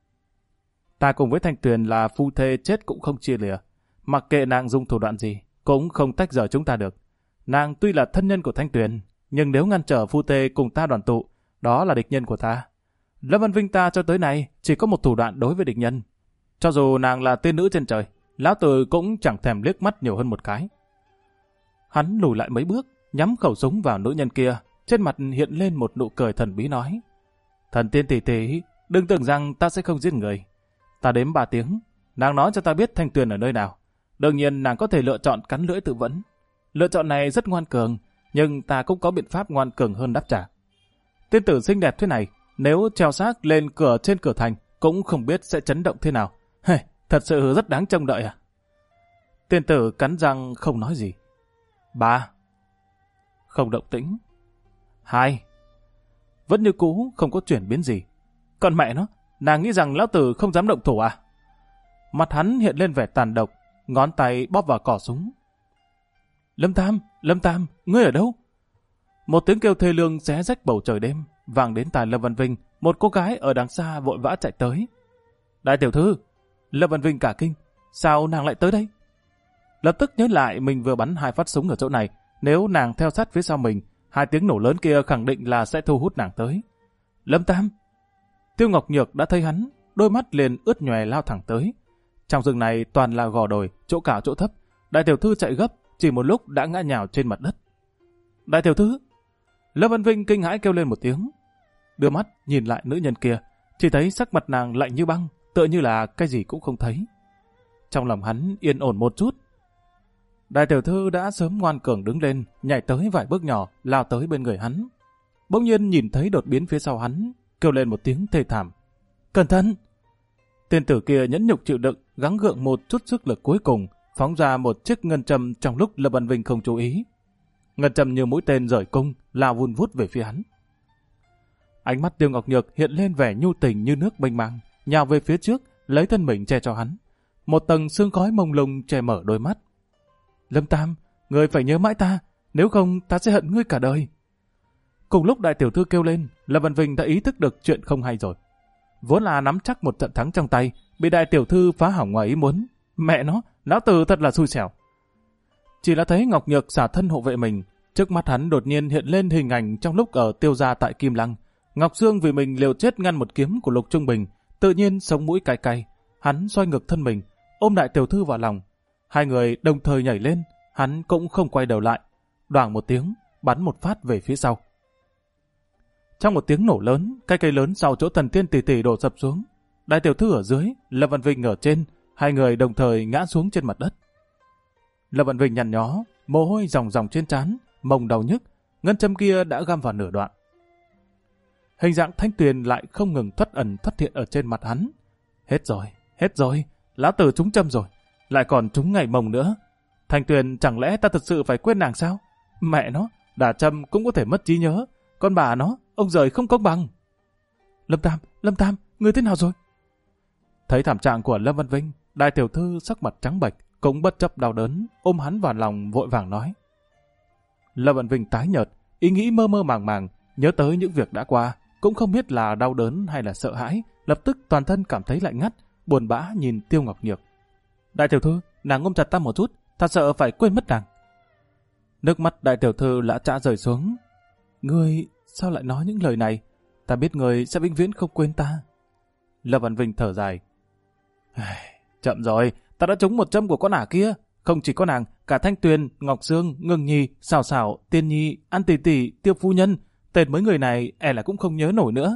S1: Ta cùng với Thanh Tuyền là phu thê chết cũng không chia lìa. Mặc kệ nàng dùng thủ đoạn gì, cũng không tách rời chúng ta được. Nàng tuy là thân nhân của Thanh Tuyền, nhưng nếu ngăn trở phu thê cùng ta đoàn tụ, đó là địch nhân của ta. Lâm Văn Vinh ta cho tới nay chỉ có một thủ đoạn đối với địch nhân. Cho dù nàng là tiên nữ trên trời, lão tử cũng chẳng thèm liếc mắt nhiều hơn một cái. Hắn lùi lại mấy bước, nhắm khẩu súng vào nữ nhân kia, trên mặt hiện lên một nụ cười thần bí nói: Thần tiên tỷ tỷ, đừng tưởng rằng ta sẽ không giết người. Ta đếm 3 tiếng, nàng nói cho ta biết Thanh Tuyền ở nơi nào. Đương nhiên nàng có thể lựa chọn cắn lưỡi tự vẫn. Lựa chọn này rất ngoan cường, nhưng ta cũng có biện pháp ngoan cường hơn đáp trả. Tiên tử xinh đẹp thế này, nếu treo xác lên cửa trên cửa thành, cũng không biết sẽ chấn động thế nào. Thật sự rất đáng trông đợi à? Tiên tử cắn răng không nói gì. 3. Không động tĩnh. 2. Vẫn như cũ, không có chuyển biến gì. Còn mẹ nó, nàng nghĩ rằng lão tử không dám động thủ à? Mặt hắn hiện lên vẻ tàn độc, ngón tay bóp vào cò súng. Lâm Tam, ngươi ở đâu? Một tiếng kêu thê lương xé rách bầu trời đêm, vang đến tai Lâm Văn Vinh. Một cô gái ở đằng xa vội vã chạy tới. Đại tiểu thư! Lâm Văn Vinh cả kinh. Sao nàng lại tới đây? Lập tức nhớ lại mình vừa bắn 2 phát súng ở chỗ này. Nếu nàng theo sát phía sau mình, 2 tiếng nổ lớn kia khẳng định là sẽ thu hút nàng tới. Lâm Tam! Tiêu Ngọc Nhược đã thấy hắn, đôi mắt liền ướt nhòe lao thẳng tới. Trong rừng này toàn là gò đồi, chỗ cao chỗ thấp. Đại tiểu thư chạy gấp, chỉ một lúc đã ngã nhào trên mặt đất. Đại tiểu thư! Lâm Văn Vinh kinh hãi kêu lên một tiếng. Đưa mắt nhìn lại nữ nhân kia, chỉ thấy sắc mặt nàng lạnh như băng, tựa như là cái gì cũng không thấy. Trong lòng hắn yên ổn một chút. Đại tiểu thư đã sớm ngoan cường đứng lên, nhảy tới vài bước nhỏ, lao tới bên người hắn. Bỗng nhiên nhìn thấy đột biến phía sau hắn, kêu lên một tiếng thê thảm. Cẩn thận! Tiên tử kia nhẫn nhục chịu đựng, gắng gượng một chút sức lực cuối cùng, phóng ra một chiếc ngân châm trong lúc Lâm Văn Vinh không chú ý. Ngân châm như mũi tên rời cung, lao vun vút về phía hắn. Ánh mắt Tiêu Ngọc Nhược hiện lên vẻ nhu tình như nước mênh mang, nhào về phía trước, lấy thân mình che cho hắn. Một tầng sương khói mông lung che mở đôi mắt. Lâm Tam, ngươi phải nhớ mãi ta, nếu không ta sẽ hận ngươi cả đời. Cùng lúc đại tiểu thư kêu lên, Lâm Văn Vinh đã ý thức được chuyện không hay rồi. Vốn là nắm chắc một trận thắng trong tay, bị đại tiểu thư phá hỏng ngoài ý muốn. Mẹ nó, lão tử thật là xui xẻo. Chỉ là thấy Ngọc Nhược xả thân hộ vệ mình, trước mắt hắn đột nhiên hiện lên hình ảnh trong lúc ở Tiêu gia tại Kim Lăng. Ngọc Sương vì mình liều chết ngăn một kiếm của Lục Trung Bình, tự nhiên sống mũi cay cay. Hắn xoay ngược thân mình, ôm đại tiểu thư vào lòng. 2 người đồng thời nhảy lên, hắn cũng không quay đầu lại. Đoảng một tiếng, bắn một phát về phía sau. Trong một tiếng nổ lớn, cây lớn sau chỗ Thần Tiên tỷ tỷ đổ sập xuống. Đại tiểu thư ở dưới, Lâm Văn Vinh ở trên, 2 người đồng thời ngã xuống trên mặt đất. Lâm Văn Vinh nhăn nhó, mồ hôi ròng ròng trên trán, mông đau nhức, ngân châm kia đã găm vào nửa đoạn. Hình dạng Thanh Tuyền lại không ngừng thoát ẩn thoát hiện ở trên mặt hắn. Hết rồi, lão tử trúng châm rồi, lại còn trúng ngày mông nữa. Thanh Tuyền chẳng lẽ ta thật sự phải quên nàng sao? Mẹ nó, đả châm cũng có thể mất trí nhớ, con bà nó, ông giời không công bằng. Lâm Tam, người thế nào rồi? Thấy thảm trạng của Lâm Văn Vinh, đại tiểu thư sắc mặt trắng bệch, cũng bất chấp đau đớn, ôm hắn vào lòng vội vàng nói. Lâm Văn Vinh tái nhợt, ý nghĩ mơ mơ màng màng, nhớ tới những việc đã qua, cũng không biết là đau đớn hay là sợ hãi, lập tức toàn thân cảm thấy lạnh ngắt, buồn bã nhìn Tiêu Ngọc Nhược. Đại tiểu thư, nàng ôm chặt ta một chút, ta sợ phải quên mất nàng. Nước mắt đại tiểu thư lã chã rơi xuống. Ngươi sao lại nói những lời này? Ta biết ngươi sẽ vĩnh viễn không quên ta. Lâm Văn Vinh thở dài. Chậm rồi, ta đã trúng một châm của con ả kia. Không chỉ có nàng, cả Thanh Tuyền, Ngọc Sương, Ngưng Nhi, Xào Xào, Tiên Nhi, An Tỷ Tỷ, Tiêu Phu Nhân, tên mấy người này là cũng không nhớ nổi nữa.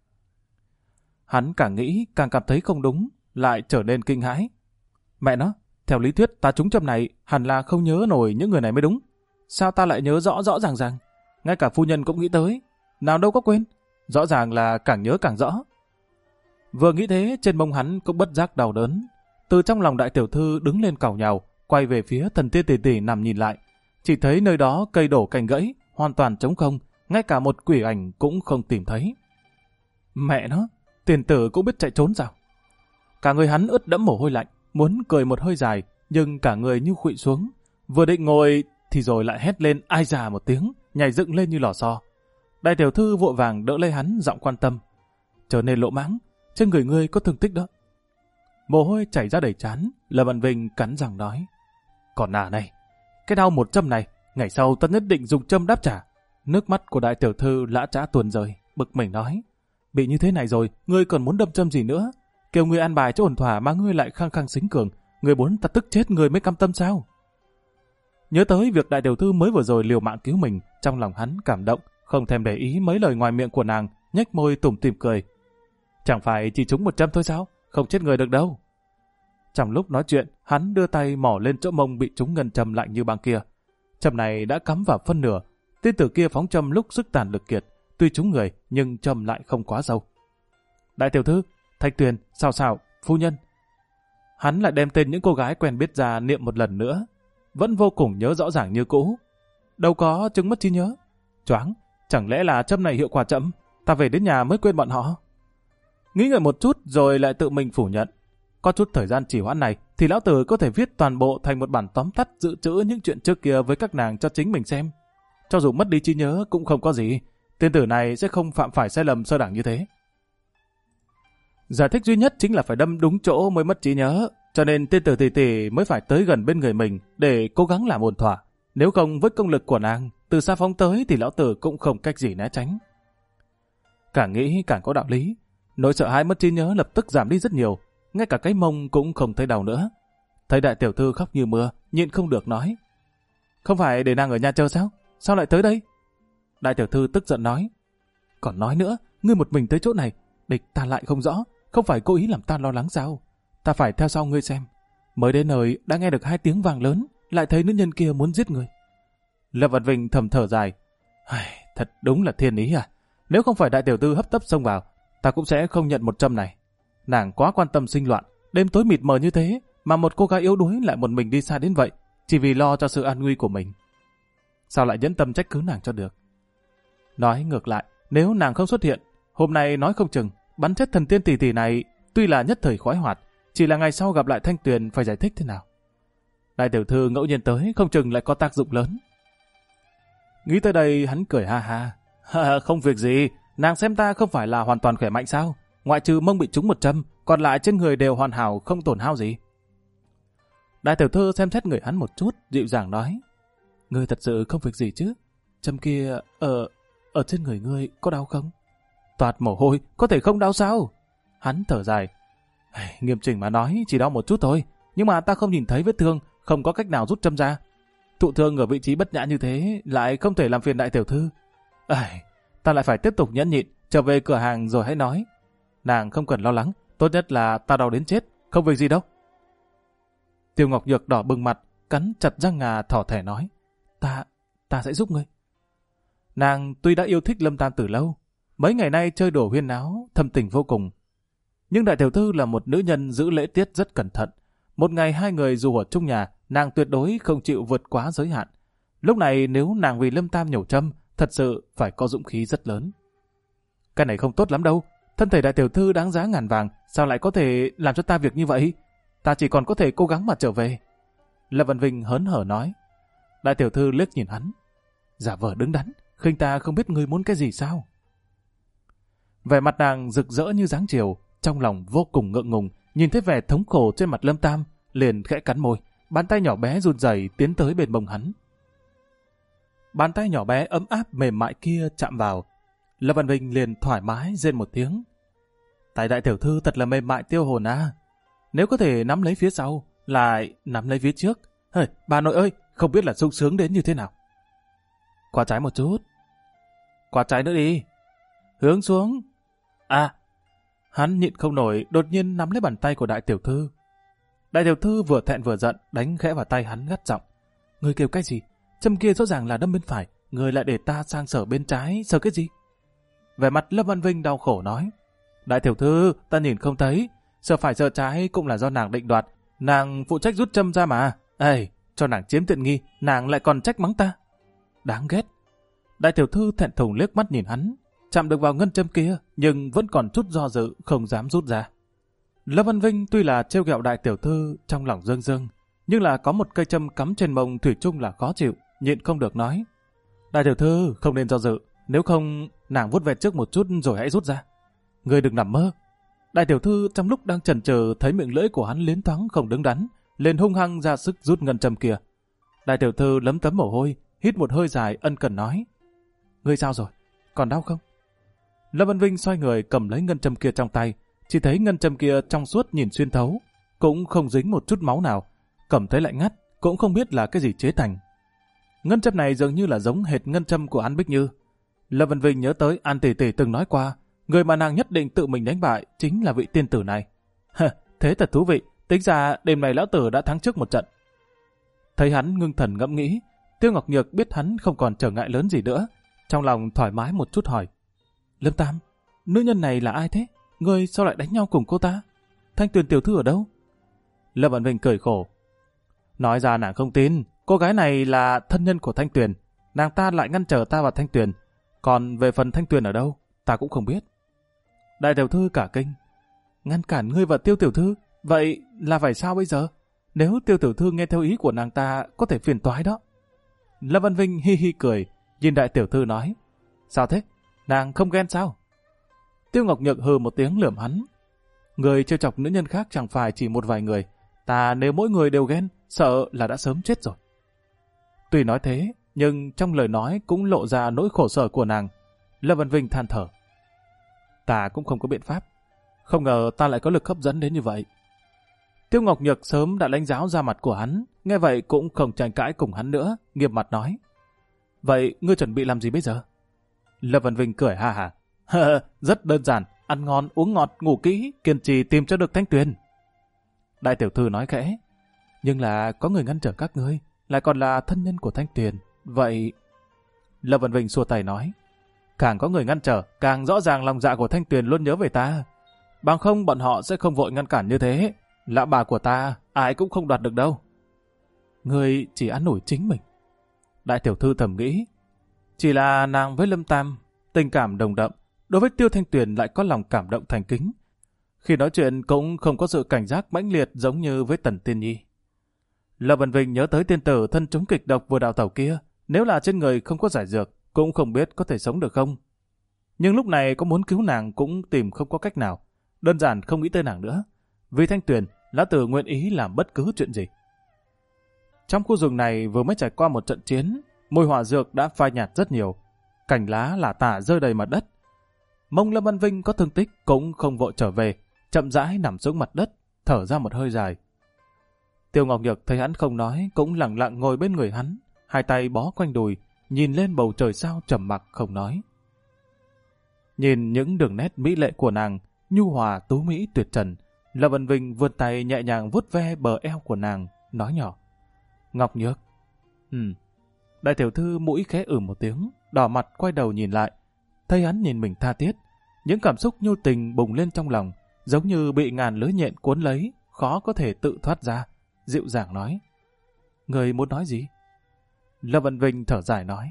S1: Hắn càng nghĩ càng cảm thấy không đúng, lại trở nên kinh hãi. Mẹ nó, theo lý thuyết ta trúng châm này hẳn là không nhớ nổi những người này mới đúng. Sao ta lại nhớ rõ rõ ràng ràng? Ngay cả phu nhân cũng nghĩ tới, nào đâu có quên. Rõ ràng là càng nhớ càng rõ. Vừa nghĩ thế, trên mông hắn cũng bất giác đau đớn. Từ trong lòng đại tiểu thư đứng lên càu nhàu, quay về phía Thần Tiên tỷ tỷ nằm nhìn lại. Chỉ thấy nơi đó cây đổ cành gãy, hoàn toàn trống không, ngay cả một quỷ ảnh cũng không tìm thấy. Mẹ nó, tiền tử cũng biết chạy trốn sao? Cả người hắn ướt đẫm mồ hôi lạnh, muốn cười một hơi dài, nhưng cả người như khuỵu xuống. Vừa định ngồi thì rồi lại hét lên ai già một tiếng, nhảy dựng lên như lò xo. Đại tiểu thư vội vàng đỡ lấy hắn, giọng quan tâm. Trở nên lỗ mãng, trên người ngươi có thương tích đó. Mồ hôi chảy ra đầy trán, Lâm Văn Vinh cắn răng nói. Còn này, cái đau một châm này, Ngày sau ta nhất định dùng châm đáp trả. Nước mắt của đại tiểu thư lã chã tuôn rơi, bực mình nói. Bị như thế này rồi, ngươi còn muốn đâm châm gì nữa? Kêu ngươi an bài cho ổn thỏa mà ngươi lại khăng khăng xính cường. Ngươi muốn ta tức chết ngươi mới cam tâm sao? Nhớ tới việc đại tiểu thư mới vừa rồi liều mạng cứu mình, trong lòng hắn cảm động, không thèm để ý mấy lời ngoài miệng của nàng, nhếch môi tủm tỉm cười. Chẳng phải chỉ trúng 1 châm thôi sao? Không chết người được đâu. Trong lúc nói chuyện, hắn đưa tay mỏ lên chỗ mông bị trúng ngân châm lạnh như băng kia. Châm này đã cắm vào phân nửa. Tên tử kia phóng châm lúc sức tàn lực kiệt, tuy trúng người nhưng châm lại không quá sâu. Đại tiểu thư, Thạch Tuyền, Sào Sào, phu nhân. Hắn lại đem tên những cô gái quen biết ra niệm một lần nữa, vẫn vô cùng nhớ rõ ràng như cũ. Đâu có chứng mất trí nhớ. Choáng, chẳng lẽ là châm này hiệu quả chậm, ta về đến nhà mới quên bọn họ. Nghĩ ngợi một chút rồi lại tự mình phủ nhận. Có chút thời gian trì hoãn này thì lão tử có thể viết toàn bộ thành một bản tóm tắt dự trữ những chuyện trước kia với các nàng cho chính mình xem. Cho dù mất đi trí nhớ cũng không có gì, tên tử này sẽ không phạm phải sai lầm sơ đẳng như thế. Giải thích duy nhất chính là phải đâm đúng chỗ mới mất trí nhớ, cho nên tên tử tỷ tỷ mới phải tới gần bên người mình để cố gắng làm ổn thỏa. Nếu không với công lực của nàng, từ xa phóng tới thì lão tử cũng không cách gì né tránh. Càng nghĩ càng có đạo lý, nỗi sợ hãi mất trí nhớ lập tức giảm đi rất nhiều, ngay cả cái mông cũng không thấy đau nữa. Thấy đại tiểu thư khóc như mưa, nhịn không được nói. Không phải để nàng ở nhà chờ sao? Sao lại tới đây? Đại tiểu thư tức giận nói. Còn nói nữa, ngươi một mình tới chỗ này, địch ta lại không rõ, không phải cố ý làm ta lo lắng sao? Ta phải theo sau ngươi xem. Mới đến nơi đã nghe được 2 tiếng vang lớn, lại thấy nữ nhân kia muốn giết người. Lâm Vật Vinh thầm thở dài. Thật đúng là thiên ý à? Nếu không phải đại tiểu thư hấp tấp xông vào, ta cũng sẽ không nhận 1 châm này. Nàng quá quan tâm sinh loạn, đêm tối mịt mờ như thế, mà một cô gái yếu đuối lại một mình đi xa đến vậy, chỉ vì lo cho sự an nguy của mình. Sao lại nhẫn tâm trách cứ nàng cho được? Nói ngược lại, nếu nàng không xuất hiện, hôm nay nói không chừng, bắn chết thần tiên tỷ tỷ này tuy là nhất thời khoái hoạt, chỉ là ngày sau gặp lại Thanh Tuyền phải giải thích thế nào. Đại tiểu thư ngẫu nhiên tới, không chừng lại có tác dụng lớn. Nghĩ tới đây hắn cười ha ha. Không việc gì, nàng xem ta không phải là hoàn toàn khỏe mạnh sao? Ngoại trừ mông bị trúng 1 châm, còn lại trên người đều hoàn hảo không tổn hao gì. Đại tiểu thư xem xét người hắn một chút, dịu dàng nói. Ngươi thật sự không việc gì chứ? Châm kia ở trên người ngươi có đau không? Toạt mồ hôi, có thể không đau sao? Hắn thở dài. Nghiêm chỉnh mà nói, chỉ đau một chút thôi, nhưng mà ta không nhìn thấy vết thương, không có cách nào rút châm ra. Thụ thương ở vị trí bất nhã như thế, lại không thể làm phiền đại tiểu thư. Ta lại phải tiếp tục nhẫn nhịn, trở về cửa hàng rồi hãy nói. Nàng không cần lo lắng, tốt nhất là ta đau đến chết, không việc gì đâu. Tiêu Ngọc Nhược đỏ bừng mặt, cắn chặt răng ngà thỏ thẻ nói. Ta sẽ giúp ngươi. Nàng tuy đã yêu thích Lâm Tam từ lâu, mấy ngày nay chơi đùa huyên náo, thâm tình vô cùng. Nhưng đại tiểu thư là một nữ nhân giữ lễ tiết rất cẩn thận. Một ngày 2 người dù ở chung nhà, nàng tuyệt đối không chịu vượt quá giới hạn. Lúc này nếu nàng vì Lâm Tam nhổ châm, thật sự phải có dũng khí rất lớn. Cái này không tốt lắm đâu. Thân thể đại tiểu thư đáng giá ngàn vàng, sao lại có thể làm cho ta việc như vậy? Ta chỉ còn có thể cố gắng mà trở về. Lâm Văn Vinh hớn hở nói. Đại tiểu thư liếc nhìn hắn. Giả vờ đứng đắn, khinh ta không biết ngươi muốn cái gì sao? Vẻ mặt nàng rực rỡ như dáng chiều, trong lòng vô cùng ngượng ngùng, nhìn thấy vẻ thống khổ trên mặt Lâm Tam, liền khẽ cắn môi, bàn tay nhỏ bé run rẩy tiến tới bên mông hắn. Bàn tay nhỏ bé ấm áp mềm mại kia chạm vào, Lâm Văn Vinh liền thoải mái rên một tiếng. Tại đại tiểu thư thật là mềm mại tiêu hồn à. Nếu có thể nắm lấy phía sau, lại nắm lấy phía trước. Bà nội ơi, không biết là sung sướng đến như thế nào. Qua trái một chút. Qua trái nữa đi. Hướng xuống. Hắn nhịn không nổi, đột nhiên nắm lấy bàn tay của đại tiểu thư. Đại tiểu thư vừa thẹn vừa giận, đánh khẽ vào tay hắn gắt giọng. Ngươi kêu cái gì? Châm kia rõ ràng là đâm bên phải, ngươi lại để ta sang sờ bên trái, sờ cái gì? Vẻ mặt Lâm Văn Vinh đau khổ nói. Đại tiểu thư, ta nhìn không thấy, sờ phải sờ trái cũng là do nàng định đoạt, nàng phụ trách rút châm ra mà. Cho nàng chiếm tiện nghi, nàng lại còn trách mắng ta. Đáng ghét. Đại tiểu thư thẹn thùng liếc mắt nhìn hắn, chạm được vào ngân châm kia, nhưng vẫn còn chút do dự, không dám rút ra. Lâm Văn Vinh tuy là trêu ghẹo đại tiểu thư trong lòng rưng rưng, nhưng là có một cây châm cắm trên mông thủy chung là khó chịu, nhịn không được nói. Đại tiểu thư không nên do dự, nếu không nàng vuốt ve trước một chút rồi hãy rút ra. Ngươi đừng nằm mơ. Đại tiểu thư trong lúc đang chần chừ thấy miệng lưỡi của hắn liến thoáng không đứng đắn, liền hung hăng ra sức rút ngân châm kia. Đại tiểu thư lấm tấm mồ hôi, hít một hơi dài ân cần nói. Ngươi sao rồi? Còn đau không? Lâm Văn Vinh xoay người cầm lấy ngân châm kia trong tay, chỉ thấy ngân châm kia trong suốt nhìn xuyên thấu, cũng không dính một chút máu nào, cầm thấy lạnh ngắt, cũng không biết là cái gì chế thành. Ngân châm này dường như là giống hệt ngân châm của An Bích Như. Lâm Văn Vinh nhớ tới An tỷ tỷ từng nói qua, người mà nàng nhất định tự mình đánh bại chính là vị tiên tử này. Thế thật thú vị, tính ra đêm này lão tử đã thắng trước một trận. Thấy hắn ngưng thần ngẫm nghĩ, Tiêu Ngọc Nhược biết hắn không còn trở ngại lớn gì nữa, trong lòng thoải mái một chút hỏi. Lâm Tam, nữ nhân này là ai thế? Ngươi sao lại đánh nhau cùng cô ta? Thanh Tuyền tiểu thư ở đâu? Lâm Văn Vinh cười khổ. Nói ra nàng không tin, cô gái này là thân nhân của Thanh Tuyền, nàng ta lại ngăn trở ta và Thanh Tuyền. Còn về phần Thanh Tuyền ở đâu, ta cũng không biết. Đại tiểu thư cả kinh. Ngăn cản ngươi và Tiêu tiểu thư? Vậy là phải sao bây giờ? Nếu Tiêu tiểu thư nghe theo ý của nàng ta, có thể phiền toái đó. Lâm Văn Vinh hi hi cười, nhìn đại tiểu thư nói. Sao thế? Nàng không ghen sao? Tiêu Ngọc Nhược hừ một tiếng lườm hắn. Người trêu chọc nữ nhân khác chẳng phải chỉ một vài người. Ta nếu mỗi người đều ghen, sợ là đã sớm chết rồi. Tuy nói thế, nhưng trong lời nói cũng lộ ra nỗi khổ sở của nàng. Lâm Văn Vinh than thở. Ta cũng không có biện pháp. Không ngờ ta lại có lực hấp dẫn đến như vậy. Tiêu Ngọc Nhược sớm đã lãnh giáo ra mặt của hắn, nghe vậy cũng không tranh cãi cùng hắn nữa, nghiêm mặt nói. Vậy ngươi chuẩn bị làm gì bây giờ? Lâm Văn Vinh cười ha hả. Rất đơn giản, ăn ngon, uống ngọt, ngủ kỹ, kiên trì tìm cho được Thanh Tuyền. Đại tiểu thư nói khẽ. Nhưng là có người ngăn trở các ngươi, lại còn là thân nhân của Thanh Tuyền. Vậy... Lâm Văn Vinh xua tay nói. Càng có người ngăn trở, càng rõ ràng lòng dạ của Thanh Tuyền luôn nhớ về ta. Bằng không bọn họ sẽ không vội ngăn cản như thế. Lão bà của ta, ai cũng không đoạt được đâu. Ngươi chỉ ăn nổi chính mình. Đại tiểu thư thầm nghĩ. Chỉ là nàng với Lâm Tam, tình cảm đồng đậm, đối với Tiêu Thanh Tuyền lại có lòng cảm động thành kính. Khi nói chuyện cũng không có sự cảnh giác mãnh liệt giống như với Tần Tiên Nhi. Lâm Văn Vinh nhớ tới tiên tử thân trúng kịch độc vừa đào tẩu kia, nếu là trên người không có giải dược, cũng không biết có thể sống được không. Nhưng lúc này có muốn cứu nàng cũng tìm không có cách nào, đơn giản không nghĩ tới nàng nữa. Vì Thanh Tuyền, lão tử nguyện ý làm bất cứ chuyện gì. Trong khu rừng này vừa mới trải qua một trận chiến, mùi hỏa dược đã phai nhạt rất nhiều, cành lá lả tả rơi đầy mặt đất. Mông Lâm Văn Vinh có thương tích cũng không vội trở về, chậm rãi nằm xuống mặt đất, thở ra một hơi dài. Tiêu Ngọc Nhược thấy hắn không nói, cũng lặng lặng ngồi bên người hắn, hai tay bó quanh đùi, nhìn lên bầu trời sao trầm mặc không nói. Nhìn những đường nét mỹ lệ của nàng, nhu hòa tú mỹ tuyệt trần, Lâm Văn Vinh vươn tay nhẹ nhàng vuốt ve bờ eo của nàng, nói nhỏ. Ngọc Nhược. Đại tiểu thư mũi khẽ một tiếng, đỏ mặt quay đầu nhìn lại, thấy hắn nhìn mình tha thiết, những cảm xúc nhu tình bùng lên trong lòng, giống như bị ngàn lưới nhện cuốn lấy, khó có thể tự thoát ra, dịu dàng nói. Người muốn nói gì? Lâm Văn Vinh thở dài nói.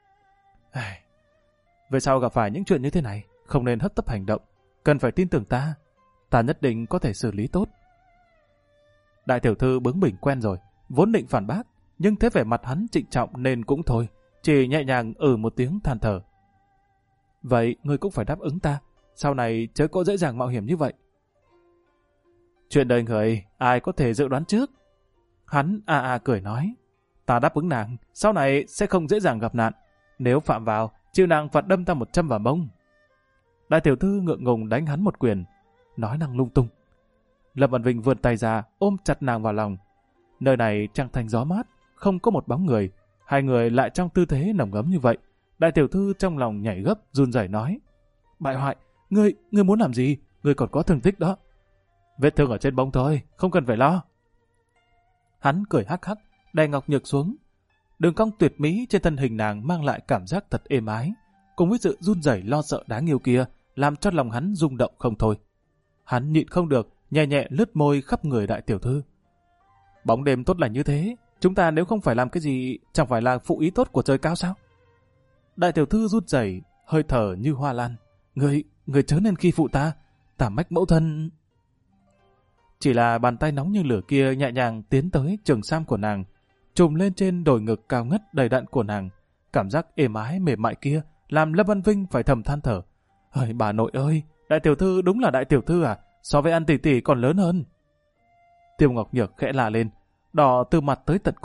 S1: Về sau gặp phải những chuyện như thế này, không nên hấp tấp hành động, cần phải tin tưởng ta, ta nhất định có thể xử lý tốt. Đại tiểu thư bướng bỉnh quen rồi, vốn định phản bác, nhưng thế vẻ mặt hắn trịnh trọng nên cũng thôi, chỉ nhẹ nhàng một tiếng than thở. Vậy ngươi cũng phải đáp ứng ta, sau này chớ có dễ dàng mạo hiểm như vậy. Chuyện đời người, ai có thể dự đoán trước? Hắn cười nói. Ta đáp ứng nàng, sau này sẽ không dễ dàng gặp nạn. Nếu phạm vào, chịu nàng phạt đâm ta một châm vào mông. Đại tiểu thư ngượng ngùng đánh hắn một quyền, nói năng lung tung. Lâm Văn Vinh vươn tay ra, ôm chặt nàng vào lòng. Nơi này trăng thanh gió mát, không có một bóng người. Hai người lại trong tư thế nồng ấm như vậy. Đại tiểu thư trong lòng nhảy gấp, run rẩy nói. Bại hoại, ngươi muốn làm gì? Ngươi còn có thương tích đó. Vết thương ở trên bông thôi, không cần phải lo. Hắn cười hắc hắc, đè Ngọc Nhược xuống. Đường cong tuyệt mỹ trên thân hình nàng mang lại cảm giác thật êm ái, cùng với sự run rẩy lo sợ đáng yêu kia, làm cho lòng hắn rung động không thôi. Hắn nhịn không được, nhẹ nhẹ lướt môi khắp người đại tiểu thư. Bóng đêm tốt lành như thế, chúng ta nếu không phải làm cái gì, chẳng phải là phụ ý tốt của trời cao sao? Đại tiểu thư run rẩy, hơi thở như hoa lan. Người chớ nên khi phụ ta, tả mách mẫu thân. Chỉ là bàn tay nóng như lửa kia nhẹ nhàng tiến tới trường sam của nàng, trùm lên trên đồi ngực cao ngất đầy đặn của nàng. Cảm giác êm ái mềm mại kia làm Lâm Văn Vinh phải thầm than thở. Ơi bà nội ơi, đại tiểu thư đúng là đại tiểu thư à, so với An tỷ tỷ còn lớn hơn. Tiêu Ngọc Nhược khẽ la lên, đỏ từ mặt tới tận cổ,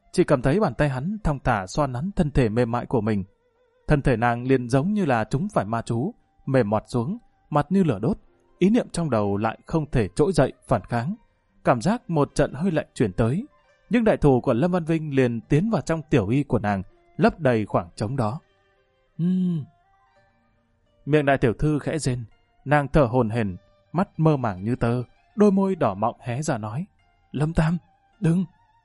S1: chỉ cảm thấy bàn tay hắn thong thả xoa nắn thân thể mềm mại của mình. Thân thể nàng liền giống như là chúng phải ma chú, mềm mọt xuống, mặt như lửa đốt, ý niệm trong đầu lại không thể trỗi dậy phản kháng. Cảm giác một trận hơi lạnh chuyển tới, nhưng đại thủ của Lâm Văn Vinh liền tiến vào trong tiểu y của nàng, lấp đầy khoảng trống đó. Miệng đại tiểu thư khẽ rên, nàng thở hổn hển, mắt mơ màng như tơ, đôi môi đỏ mọng hé ra nói, Lâm Tam, đừng.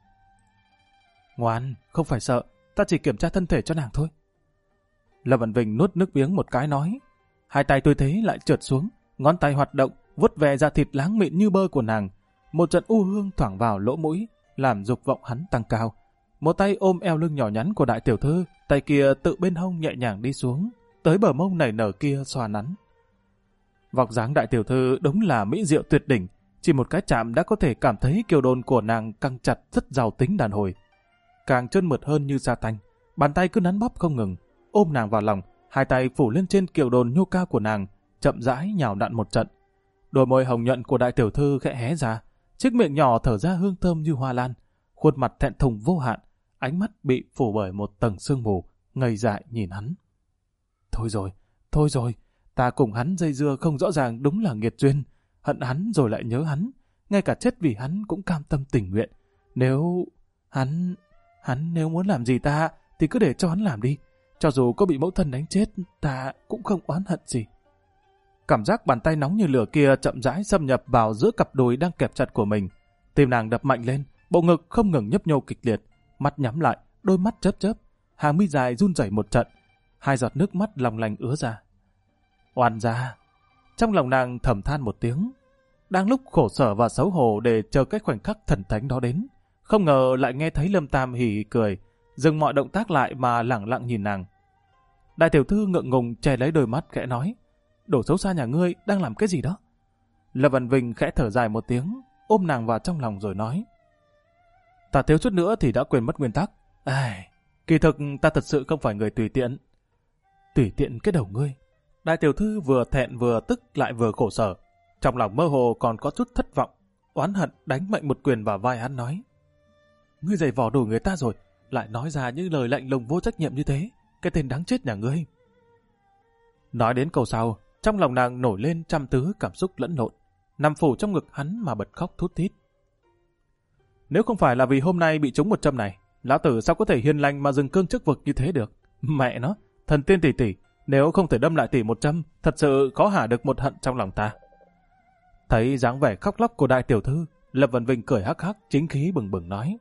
S1: Ngoan, không phải sợ, ta chỉ kiểm tra thân thể cho nàng thôi. Lâm Văn Vinh nuốt nước miếng một cái nói, hai tay tôi thế lại trượt xuống, ngón tay hoạt động, vuốt ve da thịt láng mịn như bơ của nàng. Một trận u hương thoảng vào lỗ mũi, làm dục vọng hắn tăng cao. Một tay ôm eo lưng nhỏ nhắn của đại tiểu thư, tay kia tự bên hông nhẹ nhàng đi xuống, tới bờ mông nảy nở kia xoa nắn. Vóc dáng đại tiểu thư đúng là mỹ diệu tuyệt đỉnh, chỉ một cái chạm đã có thể cảm thấy kiều đồn của nàng căng chặt rất giàu tính đàn hồi. Càng trơn mượt hơn như sa tanh, bàn tay cứ nắn bóp không ngừng, ôm nàng vào lòng, hai tay phủ lên trên kiều đồn nhô cao của nàng, chậm rãi nhào nặn một trận. Đôi môi hồng nhuận của đại tiểu thư khẽ hé ra, chiếc miệng nhỏ thở ra hương thơm như hoa lan, khuôn mặt thẹn thùng vô hạn, ánh mắt bị phủ bởi một tầng sương mù, ngây dại nhìn hắn. Thôi rồi, ta cùng hắn dây dưa không rõ ràng đúng là nghiệt duyên, hận hắn rồi lại nhớ hắn, ngay cả chết vì hắn cũng cam tâm tình nguyện. Nếu hắn nếu muốn làm gì ta thì cứ để cho hắn làm đi, cho dù có bị mẫu thân đánh chết ta cũng không oán hận gì. Cảm giác bàn tay nóng như lửa kia chậm rãi xâm nhập vào giữa cặp đùi đang kẹp chặt của mình. Tim nàng đập mạnh lên, bộ ngực không ngừng nhấp nhô kịch liệt, mắt nhắm lại, đôi mắt chớp chớp, hàng mi dài run rẩy một trận, hai giọt nước mắt long lanh ứa ra. Oan gia! Trong lòng nàng thầm than một tiếng, đang lúc khổ sở và xấu hổ để chờ cái khoảnh khắc thần thánh đó đến, không ngờ lại nghe thấy Lâm Tam hì hì cười, dừng mọi động tác lại mà lẳng lặng nhìn nàng. Đại tiểu thư ngượng ngùng che lấy đôi mắt khẽ nói, đồ xấu xa nhà ngươi đang làm cái gì đó? Lâm Văn Vinh khẽ thở dài một tiếng, ôm nàng vào trong lòng rồi nói, ta thiếu chút nữa thì đã quên mất nguyên tắc. Kỳ thực ta thật sự không phải người tùy tiện. Tùy tiện cái đầu ngươi. Đại tiểu thư vừa thẹn vừa tức lại vừa khổ sở, trong lòng mơ hồ còn có chút thất vọng, oán hận đánh mạnh một quyền vào vai hắn nói, ngươi giày vò đủ người ta rồi, lại nói ra những lời lạnh lùng vô trách nhiệm như thế, cái tên đáng chết nhà ngươi. Nói đến câu sau, trong lòng nàng nổi lên trăm thứ cảm xúc lẫn lộn, nằm phủ trong ngực hắn mà bật khóc thút thít. Nếu không phải là vì hôm nay bị trúng một châm này, lão tử sao có thể hiền lành mà dừng cương chức vực như thế được? Mẹ nó, thần tiên tỷ tỷ, nếu không thể đâm lại tỷ một châm, thật sự khó hả được một hận trong lòng ta. Thấy dáng vẻ khóc lóc của đại tiểu thư, Lâm Văn Vinh cười hắc hắc, chính khí bừng bừng nói,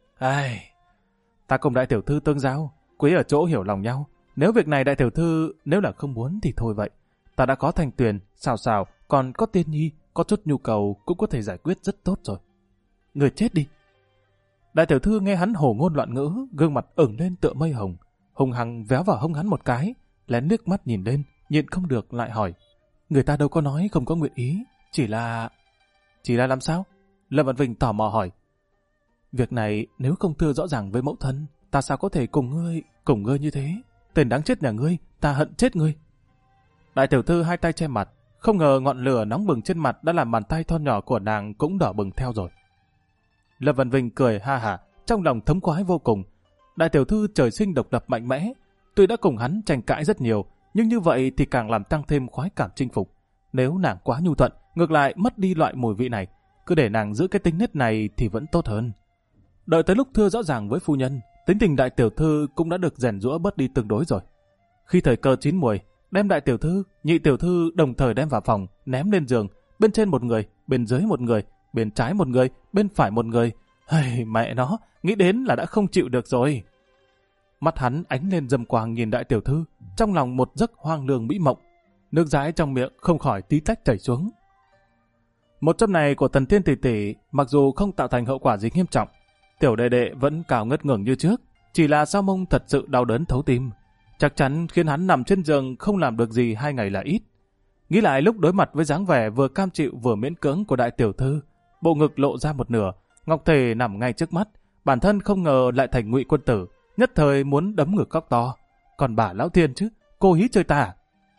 S1: ta cùng đại tiểu thư tương giao, quý ở chỗ hiểu lòng nhau. Nếu việc này đại tiểu thư nếu là không muốn thì thôi vậy. Ta đã có Thanh Tuyền, Xào, còn có Tiên Nhi, có chút nhu cầu cũng có thể giải quyết rất tốt rồi. Người chết đi. Đại tiểu thư nghe hắn hổ ngôn loạn ngữ, gương mặt ửng lên tựa mây hồng, hùng hăng véo vào hông hắn một cái, lén nước mắt nhìn lên, nhịn không được lại hỏi, người ta đâu có nói không có nguyện ý, chỉ là làm sao? Lâm Văn Vinh tò mò hỏi. Việc này nếu không thưa rõ ràng với mẫu thân, ta sao có thể cùng ngươi như thế? Tên đáng chết nhà ngươi, ta hận chết ngươi. Đại tiểu thư hai tay che mặt, không ngờ ngọn lửa nóng bừng trên mặt đã làm bàn tay thon nhỏ của nàng cũng đỏ bừng theo rồi. Lâm Văn Vinh cười ha hả, trong lòng thấm khoái vô cùng. Đại tiểu thư trời sinh độc lập mạnh mẽ, tuy đã cùng hắn tranh cãi rất nhiều, nhưng như vậy thì càng làm tăng thêm khoái cảm chinh phục. Nếu nàng quá nhu thuận, ngược lại mất đi loại mùi vị này, cứ để nàng giữ cái tính nết này thì vẫn tốt hơn. Đợi tới lúc thưa rõ ràng với phu nhân, tính tình đại tiểu thư cũng đã được rèn giũa bớt đi tương đối rồi. Khi thời cơ chín muồi, đem đại tiểu thư, nhị tiểu thư đồng thời đem vào phòng, ném lên giường, bên trên một người, bên dưới một người, bên trái một người, bên phải một người. Mẹ nó, nghĩ đến là đã không chịu được rồi. Mắt hắn ánh lên dâm quang nhìn đại tiểu thư, trong lòng một giấc hoang lương mỹ mộng, nước dãi trong miệng không khỏi tí tách chảy xuống. Một châm này của Thần Tiên tỷ tỷ, mặc dù không tạo thành hậu quả gì nghiêm trọng, tiểu đệ đệ vẫn cào ngất ngưỡng như trước, chỉ là sao mông thật sự đau đớn thấu tim, chắc chắn khiến hắn nằm trên giường không làm được gì 2 ngày là ít. Nghĩ lại lúc đối mặt với dáng vẻ vừa cam chịu vừa miễn cưỡng của đại tiểu thư, bộ ngực lộ ra một nửa, ngọc thể nằm ngay trước mắt, bản thân không ngờ lại thành Ngụy Quân Tử, nhất thời muốn đấm ngực khóc to. Còn bà lão thiên chứ, cô hí chơi ta à?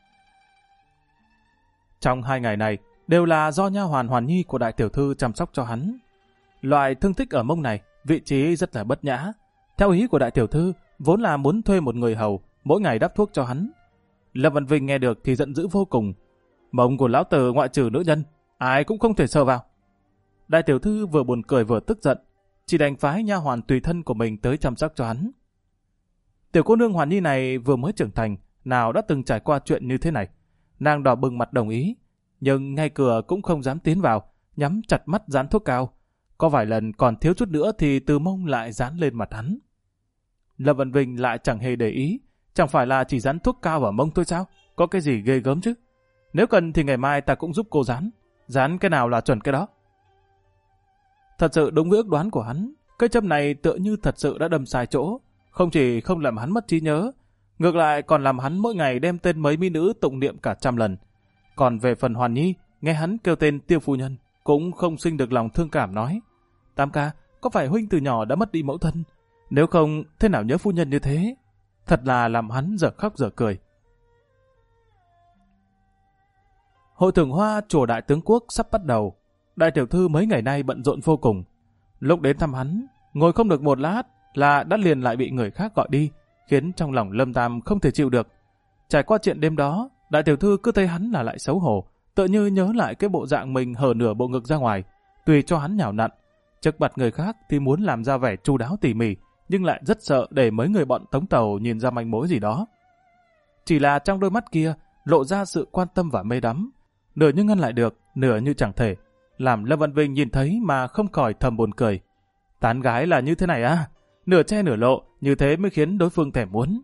S1: Trong 2 ngày này đều là do nha hoàn Hoàn Nhi của đại tiểu thư chăm sóc cho hắn. Loại thương tích ở mông này, vị trí rất là bất nhã, Theo ý của đại tiểu thư, vốn là muốn thuê một người hầu, mỗi ngày đắp thuốc cho hắn. Lâm Văn Vinh nghe được thì giận dữ vô cùng. Mộng của lão tử ngoại trừ nữ nhân, ai cũng không thể sờ vào. Đại tiểu thư vừa buồn cười vừa tức giận, chỉ đành phái nha hoàn tùy thân của mình tới chăm sóc cho hắn. Tiểu cô nương Hoàn Nhi này vừa mới trưởng thành, nào đã từng trải qua chuyện như thế này. Nàng đỏ bừng mặt đồng ý, nhưng ngay cửa cũng không dám tiến vào, nhắm chặt mắt dán thuốc cao. Có vài lần còn thiếu chút nữa thì từ mông lại dán lên mặt hắn. Lâm Văn Vinh lại chẳng hề để ý, chẳng phải là chỉ dán thuốc cao vào mông thôi sao? Có cái gì ghê gớm chứ? Nếu cần thì ngày mai ta cũng giúp cô dán cái nào là chuẩn cái đó. Thật sự đúng với ước đoán của hắn, cây châm này tựa như thật sự đã đâm sai chỗ, không chỉ không làm hắn mất trí nhớ, ngược lại còn làm hắn mỗi ngày đem tên mấy mỹ nữ tụng niệm cả 100 lần. Còn về phần Hoàn Nhi, nghe hắn kêu tên Tiêu phu nhân, cũng không sinh được lòng thương cảm nói: Tam ca, có phải huynh từ nhỏ đã mất đi mẫu thân? Nếu không, thế nào nhớ phu nhân như thế? Thật là làm hắn dở khóc dở cười. Hội thưởng hoa chùa Đại Tướng Quốc sắp bắt đầu. Đại tiểu thư mấy ngày nay bận rộn vô cùng. Lúc đến thăm hắn, ngồi không được một lát là đã liền lại bị người khác gọi đi, khiến trong lòng Lâm Tam không thể chịu được. Trải qua chuyện đêm đó, đại tiểu thư cứ thấy hắn là lại xấu hổ, tựa như nhớ lại cái bộ dạng mình hở nửa bộ ngực ra ngoài, tùy cho hắn nhào nặn. Trước mặt người khác thì muốn làm ra vẻ chu đáo tỉ mỉ, nhưng lại rất sợ để mấy người bọn Tống Tàu nhìn ra manh mối gì đó. Chỉ là trong đôi mắt kia lộ ra sự quan tâm và mê đắm, nửa như ngăn lại được, nửa như chẳng thể, làm Lâm Văn Vinh nhìn thấy mà không khỏi thầm buồn cười. Tán gái là như thế này à? Nửa che nửa lộ, như thế mới khiến đối phương thèm muốn.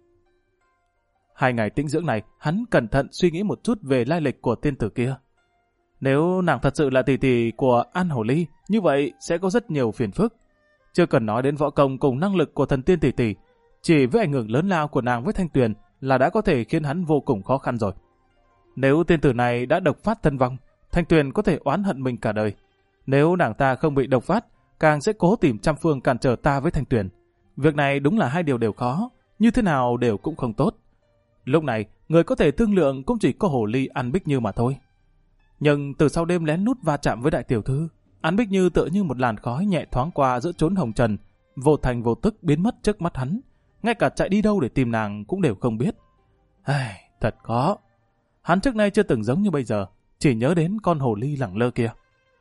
S1: 2 ngày tĩnh dưỡng này, hắn cẩn thận suy nghĩ một chút về lai lịch của tiên tử kia. Nếu nàng thật sự là tỷ tỷ của An Hổ Ly, như vậy sẽ có rất nhiều phiền phức. Chưa cần nói đến võ công cùng năng lực của thần tiên tỷ tỷ, chỉ với ảnh hưởng lớn lao của nàng với Thanh Tuyền là đã có thể khiến hắn vô cùng khó khăn rồi. Nếu tiên tử này đã độc phát thân vong, Thanh Tuyền có thể oán hận mình cả đời. Nếu nàng ta không bị độc phát, càng sẽ cố tìm trăm phương cản trở ta với Thanh Tuyền. Việc này đúng là 2 điều đều khó, như thế nào đều cũng không tốt. Lúc này, người có thể thương lượng cũng chỉ có Hồ Ly An Bích Như mà thôi. Nhưng từ sau đêm lén lút va chạm với đại tiểu thư, An Bích Như tựa như một làn khói nhẹ thoáng qua giữa chốn hồng trần, vô thành vô tức biến mất trước mắt hắn. Ngay cả chạy đi đâu để tìm nàng cũng đều không biết. Thật khó. Hắn trước nay chưa từng giống như bây giờ, chỉ nhớ đến con hồ ly lẳng lơ kia.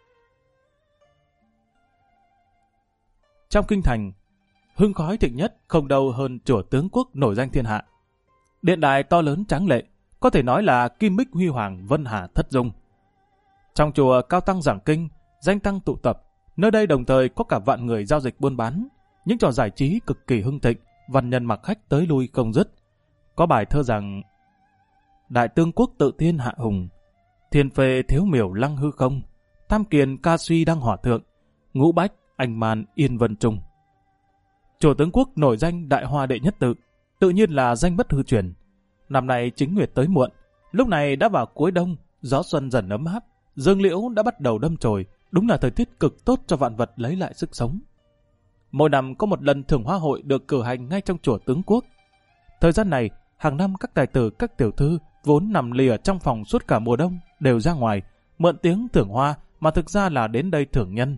S1: Trong kinh thành, hương khói thịnh nhất không đâu hơn chùa Tướng Quốc nổi danh thiên hạ. Điện đài to lớn tráng lệ, có thể nói là kim bích huy hoàng, vân hà thất dung. Trong chùa cao tăng giảng kinh, danh tăng tụ tập, nơi đây đồng thời có cả vạn người giao dịch buôn bán, những trò giải trí cực kỳ hưng thịnh, văn nhân mặc khách tới lui không dứt. Có bài thơ rằng: Đại Tướng Quốc tự thiên hạ hùng, thiên phê thiếu miểu lăng hư không, tam kiền ca suy đăng hỏa thượng, ngũ bách anh man yên vân trung. Chùa Tướng Quốc nổi danh đại hoa đệ nhất tự, tự nhiên là danh bất hư truyền. Năm nay chính nguyệt tới muộn, lúc này đã vào cuối đông, gió xuân dần ấm áp, dương liễu đã bắt đầu đâm chồi, đúng là thời tiết cực tốt cho vạn vật lấy lại sức sống. Mỗi năm có một lần thưởng hoa hội được cử hành ngay trong chùa Tướng Quốc. Thời gian này, hàng năm các tài tử, các tiểu thư vốn nằm lìa trong phòng suốt cả mùa đông đều ra ngoài mượn tiếng thưởng hoa, mà thực ra là đến đây thưởng nhân.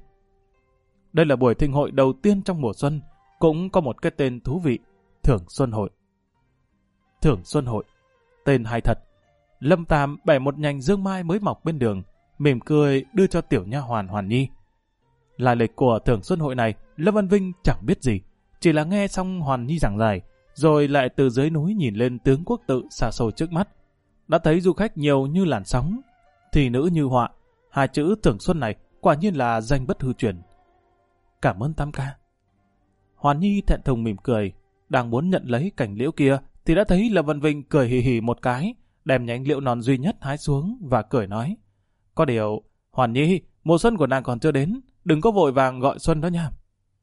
S1: Đây là buổi thịnh hội đầu tiên trong mùa xuân, cũng có một cái tên thú vị: Thưởng Xuân Hội. Thưởng Xuân Hội, tên hay thật. Lâm Tam bẻ một nhành dương mai mới mọc bên đường, mỉm cười đưa cho tiểu nha hoàn Hoàn Nhi. Lai lịch của Thưởng Xuân Hội này, Lâm Văn Vinh chẳng biết gì, chỉ là nghe xong Hoàn Nhi giảng giải, rồi lại từ dưới núi nhìn lên Tướng Quốc tự xa xôi trước mắt. Đã thấy du khách nhiều như làn sóng, thì nữ như họa. 2 chữ Thưởng Xuân này quả nhiên là danh bất hư truyền. Cảm ơn Tam ca. Hoàn Nhi thẹn thùng mỉm cười, đang muốn nhận lấy cành liễu kia thì đã thấy Lâm Văn Vinh cười hì hì một cái, đem nhánh liễu non duy nhất hái xuống và cười nói: Có điều, Hoàn Nhi, mùa xuân của nàng còn chưa đến, đừng có vội vàng gọi xuân đó nha.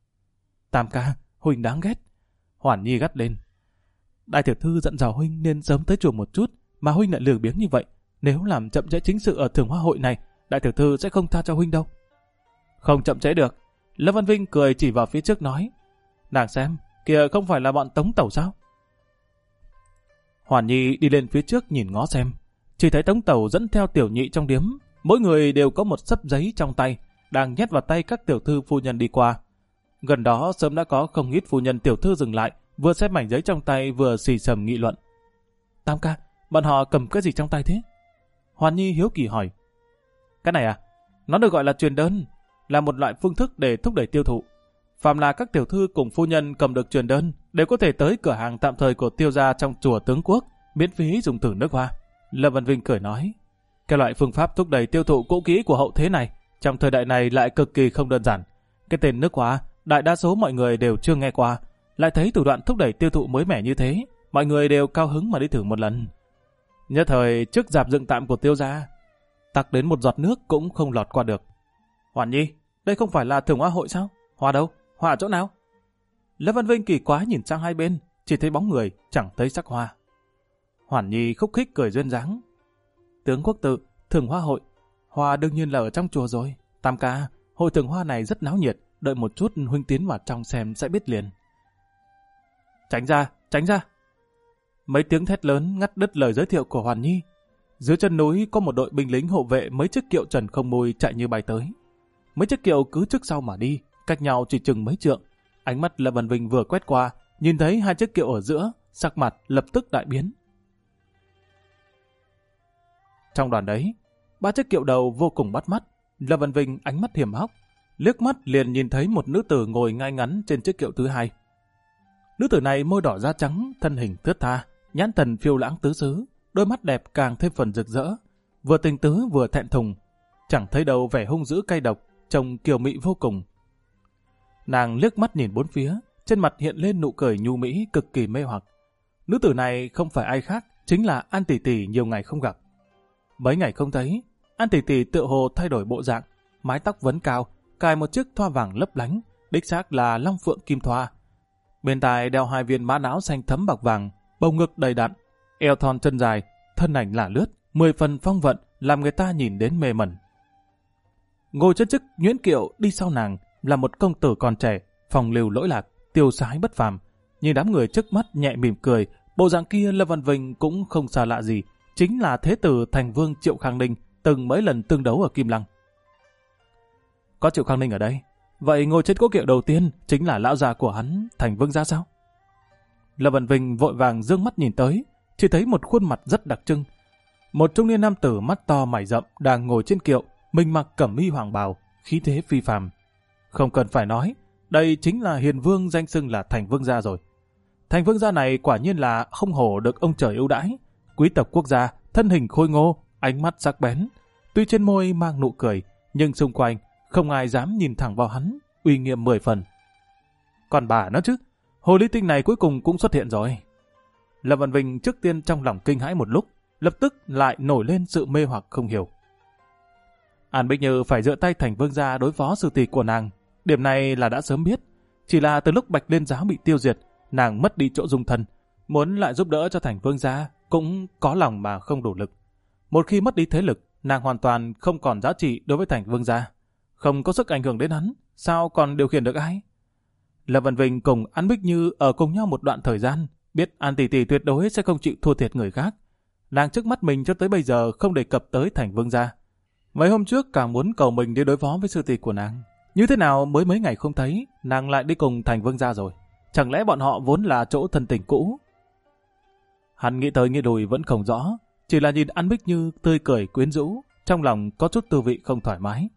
S1: Tam ca, huynh đáng ghét. Hoàn Nhi gắt lên: Đại tiểu thư dặn dò huynh nên sớm tới chùa một chút, mà huynh lại lười biếng như vậy. Nếu làm chậm trễ chính sự ở thưởng hoa hội này, đại tiểu thư sẽ không tha cho huynh đâu. Không chậm trễ được. Lâm Văn Vinh cười chỉ vào phía trước nói: Nàng xem, kìa không phải là bọn Tống Tẩu sao? Hoàn Nhi đi lên phía trước nhìn ngó xem, chỉ thấy Tống Tẩu dẫn theo tiểu nhị trong điếm, mỗi người đều có một xấp giấy trong tay, đang nhét vào tay các tiểu thư phu nhân đi qua. Gần đó sớm đã có không ít phu nhân tiểu thư dừng lại, vừa xếp mảnh giấy trong tay vừa xì xầm nghị luận. Tam ca, bọn họ cầm cái gì trong tay thế? Hoàn Nhi hiếu kỳ hỏi. Cái này à? Nó được gọi là truyền đơn, là một loại phương thức để thúc đẩy tiêu thụ. Phàm là các tiểu thư cùng phu nhân cầm được truyền đơn đều có thể tới cửa hàng tạm thời của Tiêu gia trong chùa Tướng Quốc, miễn phí dùng thử nước hoa. Lâm Văn Vinh cười nói, cái loại phương pháp thúc đẩy tiêu thụ cũ kỹ của hậu thế này trong thời đại này lại cực kỳ không đơn giản. Cái tên nước hoa, đại đa số mọi người đều chưa nghe qua, lại thấy thủ đoạn thúc đẩy tiêu thụ mới mẻ như thế, mọi người đều cao hứng mà đi thử một lần. Nhất thời trước dạp dựng tạm của Tiêu gia, tắc đến một giọt nước cũng không lọt qua được. Hoàn Nhi, đây không phải là thưởng hoa hội sao? Hoa đâu? Hoa ở chỗ nào? Lâm Văn Vinh kỳ quái nhìn sang hai bên, chỉ thấy bóng người, chẳng thấy sắc hoa. Hoàn Nhi khúc khích cười duyên dáng. Tướng Quốc tự, thưởng hoa hội. Hoa đương nhiên là ở trong chùa rồi. Tam ca, hội thưởng hoa này rất náo nhiệt, đợi một chút huynh tiến vào trong xem sẽ biết liền. Tránh ra, tránh ra. Mấy tiếng thét lớn ngắt đứt lời giới thiệu của Hoàn Nhi. Dưới chân núi có một đội binh lính hộ vệ mấy chiếc kiệu trần không mùi chạy như bay tới. Mấy chiếc kiệu cứ trước sau mà đi, cách nhau chỉ chừng mấy trượng. Ánh mắt Lâm Văn Vinh vừa quét qua, nhìn thấy hai chiếc kiệu ở giữa, sắc mặt lập tức đại biến. Trong đoàn đấy, ba chiếc kiệu đầu vô cùng bắt mắt. Lâm Văn Vinh ánh mắt hiểm hóc, liếc mắt liền nhìn thấy một nữ tử ngồi ngay ngắn trên chiếc kiệu thứ hai. Nữ tử này môi đỏ da trắng, thân hình thướt tha, nhãn thần phiêu lãng tứ xứ, đôi mắt đẹp càng thêm phần rực rỡ, vừa tình tứ vừa thẹn thùng, chẳng thấy đâu vẻ hung dữ cay độc, trông kiều mị vô cùng. Nàng liếc mắt nhìn bốn phía, trên mặt hiện lên nụ cười nhu mỹ cực kỳ mê hoặc. Nữ tử này không phải ai khác, chính là An tỷ tỷ nhiều ngày không gặp. Mấy ngày không thấy, An tỷ tỷ tựa hồ thay đổi bộ dạng, mái tóc vấn cao, cài một chiếc thoa vàng lấp lánh, đích xác là long phượng kim thoa. Bên tai đeo hai viên mã não xanh thấm bạc vàng, bầu ngực đầy đặn, eo thon chân dài, thân ảnh lả lướt, 10 phần phong vận, làm người ta nhìn đến mê mẩn. Ngồi trên chiếc nhuyễn kiệu đi sau nàng là một công tử còn trẻ, phong lưu lỗi lạc, tiêu sái bất phàm. Nhìn đám người trước mắt nhẹ mỉm cười, bộ dạng kia Lâm Văn Vinh cũng không xa lạ gì, chính là thế tử thành vương Triệu Khang Ninh từng mấy lần tương đấu ở Kim Lăng. Có Triệu Khang Ninh ở đây, vậy ngồi trên cỗ kiệu đầu tiên chính là lão già của hắn, thành vương gia sao? Lâm Văn Vinh vội vàng dương mắt nhìn tới, chỉ thấy một khuôn mặt rất đặc trưng. Một trung niên nam tử mắt to mày rậm đang ngồi trên kiệu, mình mặc cẩm y hoàng bào, khí thế phi phàm. Không cần phải nói, đây chính là hiền vương danh xưng là thành vương gia rồi. Thành vương gia này quả nhiên là không hổ được ông trời ưu đãi, quý tộc quốc gia, thân hình khôi ngô, ánh mắt sắc bén. Tuy trên môi mang nụ cười, nhưng xung quanh không ai dám nhìn thẳng vào hắn, uy nghiêm 10 phần. Còn bà nó chứ, hồ ly tinh này cuối cùng cũng xuất hiện rồi. Lâm Văn Vinh trước tiên trong lòng kinh hãi một lúc, lập tức lại nổi lên sự mê hoặc không hiểu. An Bích Như phải dựa tay thành vương gia đối phó sư tỷ của nàng, điểm này là đã sớm biết. Chỉ là từ lúc Bạch Liên giáo bị tiêu diệt, nàng mất đi chỗ dung thân, muốn lại giúp đỡ cho thành vương gia cũng có lòng mà không đủ lực. Một khi mất đi thế lực, nàng hoàn toàn không còn giá trị đối với thành vương gia, không có sức ảnh hưởng đến hắn, sao còn điều khiển được ai? Lâm Văn Vinh cùng An Bích Như ở cùng nhau một đoạn thời gian, biết An tỷ tỷ tuyệt đối sẽ không chịu thua thiệt người khác. Nàng trước mắt mình cho tới bây giờ không đề cập tới thành vương gia. Mấy hôm trước càng muốn cầu mình đi đối phó với sư tỷ của nàng. Như thế nào mới mấy ngày không thấy, nàng lại đi cùng thành vương gia rồi. Chẳng lẽ bọn họ vốn là chỗ thân tình cũ? Hắn nghĩ tới nghĩ đùi vẫn không rõ, chỉ là nhìn An Bích Như tươi cười quyến rũ, trong lòng có chút tư vị không thoải mái.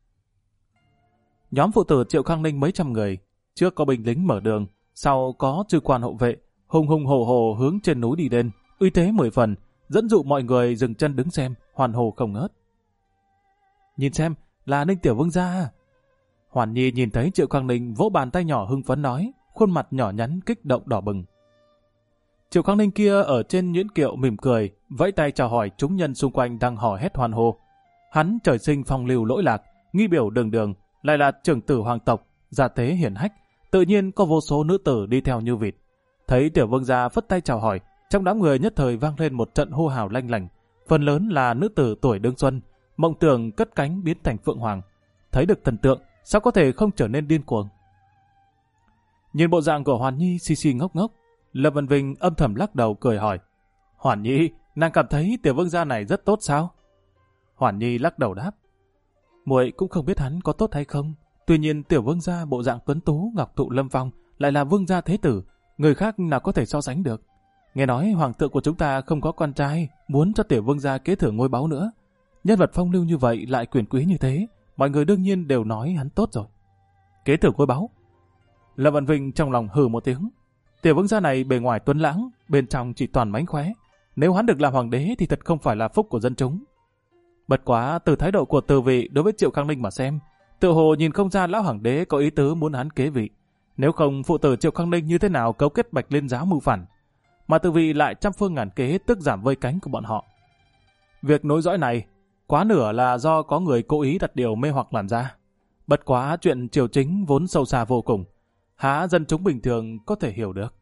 S1: Nhóm phụ tử Triệu Khang Ninh mấy trăm người, trước có binh lính mở đường, sau có chư quan hộ vệ, hùng hùng hổ hổ hướng trên núi đi lên, uy thế 10 phần, dẫn dụ mọi người dừng chân đứng xem, hoàn hồ không ngớt. Nhìn xem, là Ninh tiểu vương gia. Hoàn Nhi nhìn thấy Triệu Khang Ninh vỗ bàn tay nhỏ hưng phấn nói, khuôn mặt nhỏ nhắn kích động đỏ bừng. Triệu Khang Ninh kia ở trên nhuyễn kiệu mỉm cười, vẫy tay chào hỏi chúng nhân xung quanh đang hò hét hoan hô. Hắn trời sinh phong lưu lỗi lạc, nghi biểu đường đường, lại là trưởng tử hoàng tộc, gia thế hiển hách, tự nhiên có vô số nữ tử đi theo như vịt. Thấy tiểu vương gia phất tay chào hỏi, trong đám người nhất thời vang lên một trận hô hào lanh lảnh, phần lớn là nữ tử tuổi đương xuân, mộng tưởng cất cánh biến thành phượng hoàng. Thấy được thần tượng, sao có thể không trở nên điên cuồng? Nhìn bộ dạng của Hoàn Nhi xì xì ngốc ngốc, Lâm Văn Vinh âm thầm lắc đầu cười hỏi, Hoàn Nhi, nàng cảm thấy tiểu vương gia này rất tốt sao? Hoàn Nhi lắc đầu đáp, muội cũng không biết hắn có tốt hay không, Tuy nhiên tiểu vương gia bộ dạng tuấn tú ngọc thụ lâm phong lại là vương gia thế tử, người khác nào có thể so sánh được. Nghe nói hoàng thượng của chúng ta không có con trai, muốn cho tiểu vương gia kế thừa ngôi báu nữa. Nhân vật phong lưu như vậy lại quyền quý như thế, mọi người đương nhiên đều nói hắn tốt rồi. Kế thừa ngôi báu. Lâm Vạn Vinh trong lòng hừ một tiếng. Tiểu vương gia này bề ngoài tuấn lãng, bên trong chỉ toàn mánh khóe. Nếu hắn được làm hoàng đế thì thật không phải là phúc của dân chúng. Bất quá từ thái độ của Từ Vị đối với Triệu Khang Ninh mà xem, tự hồ nhìn không ra lão hoàng đế có ý tứ muốn hắn kế vị. Nếu không phụ tử Triệu Khang Ninh như thế nào cấu kết Bạch Liên giáo mưu phản, mà Từ Vị lại trăm phương ngàn kế tức giảm vây cánh của bọn họ. Việc nối dõi này quá nửa là do có người cố ý đặt điều mê hoặc làm ra. Bất quá chuyện triều chính vốn sâu xa vô cùng, há dân chúng bình thường có thể hiểu được.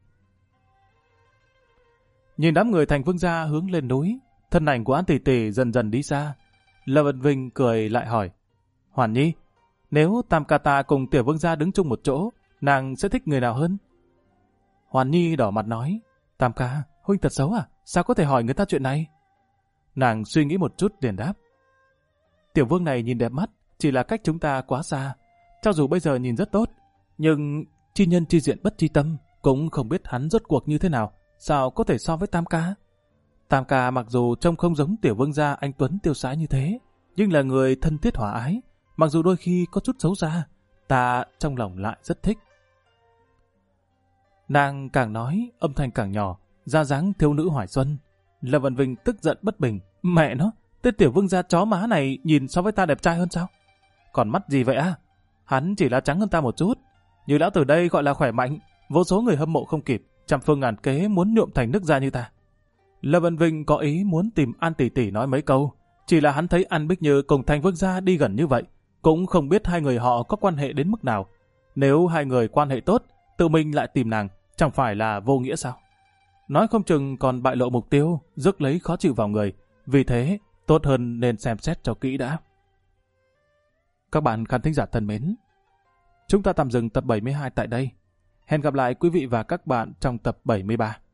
S1: Nhìn đám người thành vương gia hướng lên núi, thân ảnh của An Tỷ Tỷ dần dần đi xa. Lâm Vân Vinh cười lại hỏi, Hoàn Nhi, nếu Tam Ca ta cùng tiểu vương gia đứng chung một chỗ, nàng sẽ thích người nào hơn? Hoàn Nhi đỏ mặt nói, Tam Ca, huynh thật xấu à? Sao có thể hỏi người ta chuyện này? Nàng suy nghĩ một chút liền đáp, tiểu vương này nhìn đẹp mắt, chỉ là cách chúng ta quá xa. Cho dù bây giờ nhìn rất tốt, nhưng chi nhân chi diện bất chi tâm, cũng không biết hắn rốt cuộc như thế nào, sao có thể so với Tam Ca? Tam Ca mặc dù trông không giống tiểu vương gia anh tuấn tiêu sái như thế, nhưng là người thân thiết hòa ái, mặc dù đôi khi có chút xấu xa, ta trong lòng lại rất thích. Nàng càng nói, âm thanh càng nhỏ, ra dáng thiếu nữ hoài xuân. Lâm Vân Vinh tức giận bất bình, mẹ nó, tên tiểu vương gia chó má này nhìn so với ta đẹp trai hơn sao? Còn mắt gì vậy à? Hắn chỉ là trắng hơn ta một chút, như lão từ đây gọi là khỏe mạnh, vô số người hâm mộ không kịp, trăm phương ngàn kế muốn nhuộm thành nước da như ta. Lâm Vân Vinh có ý muốn tìm An Tỷ Tỷ nói mấy câu, chỉ là hắn thấy An Bích Như cùng Thành Vương gia đi gần như vậy, cũng không biết hai người họ có quan hệ đến mức nào. Nếu hai người quan hệ tốt, tự mình lại tìm nàng, chẳng phải là vô nghĩa sao? Nói không chừng còn bại lộ mục tiêu, rước lấy khó chịu vào người, vì thế tốt hơn nên xem xét cho kỹ đã. Các bạn khán thính giả thân mến, chúng ta tạm dừng tập 72 tại đây. Hẹn gặp lại quý vị và các bạn trong tập 73.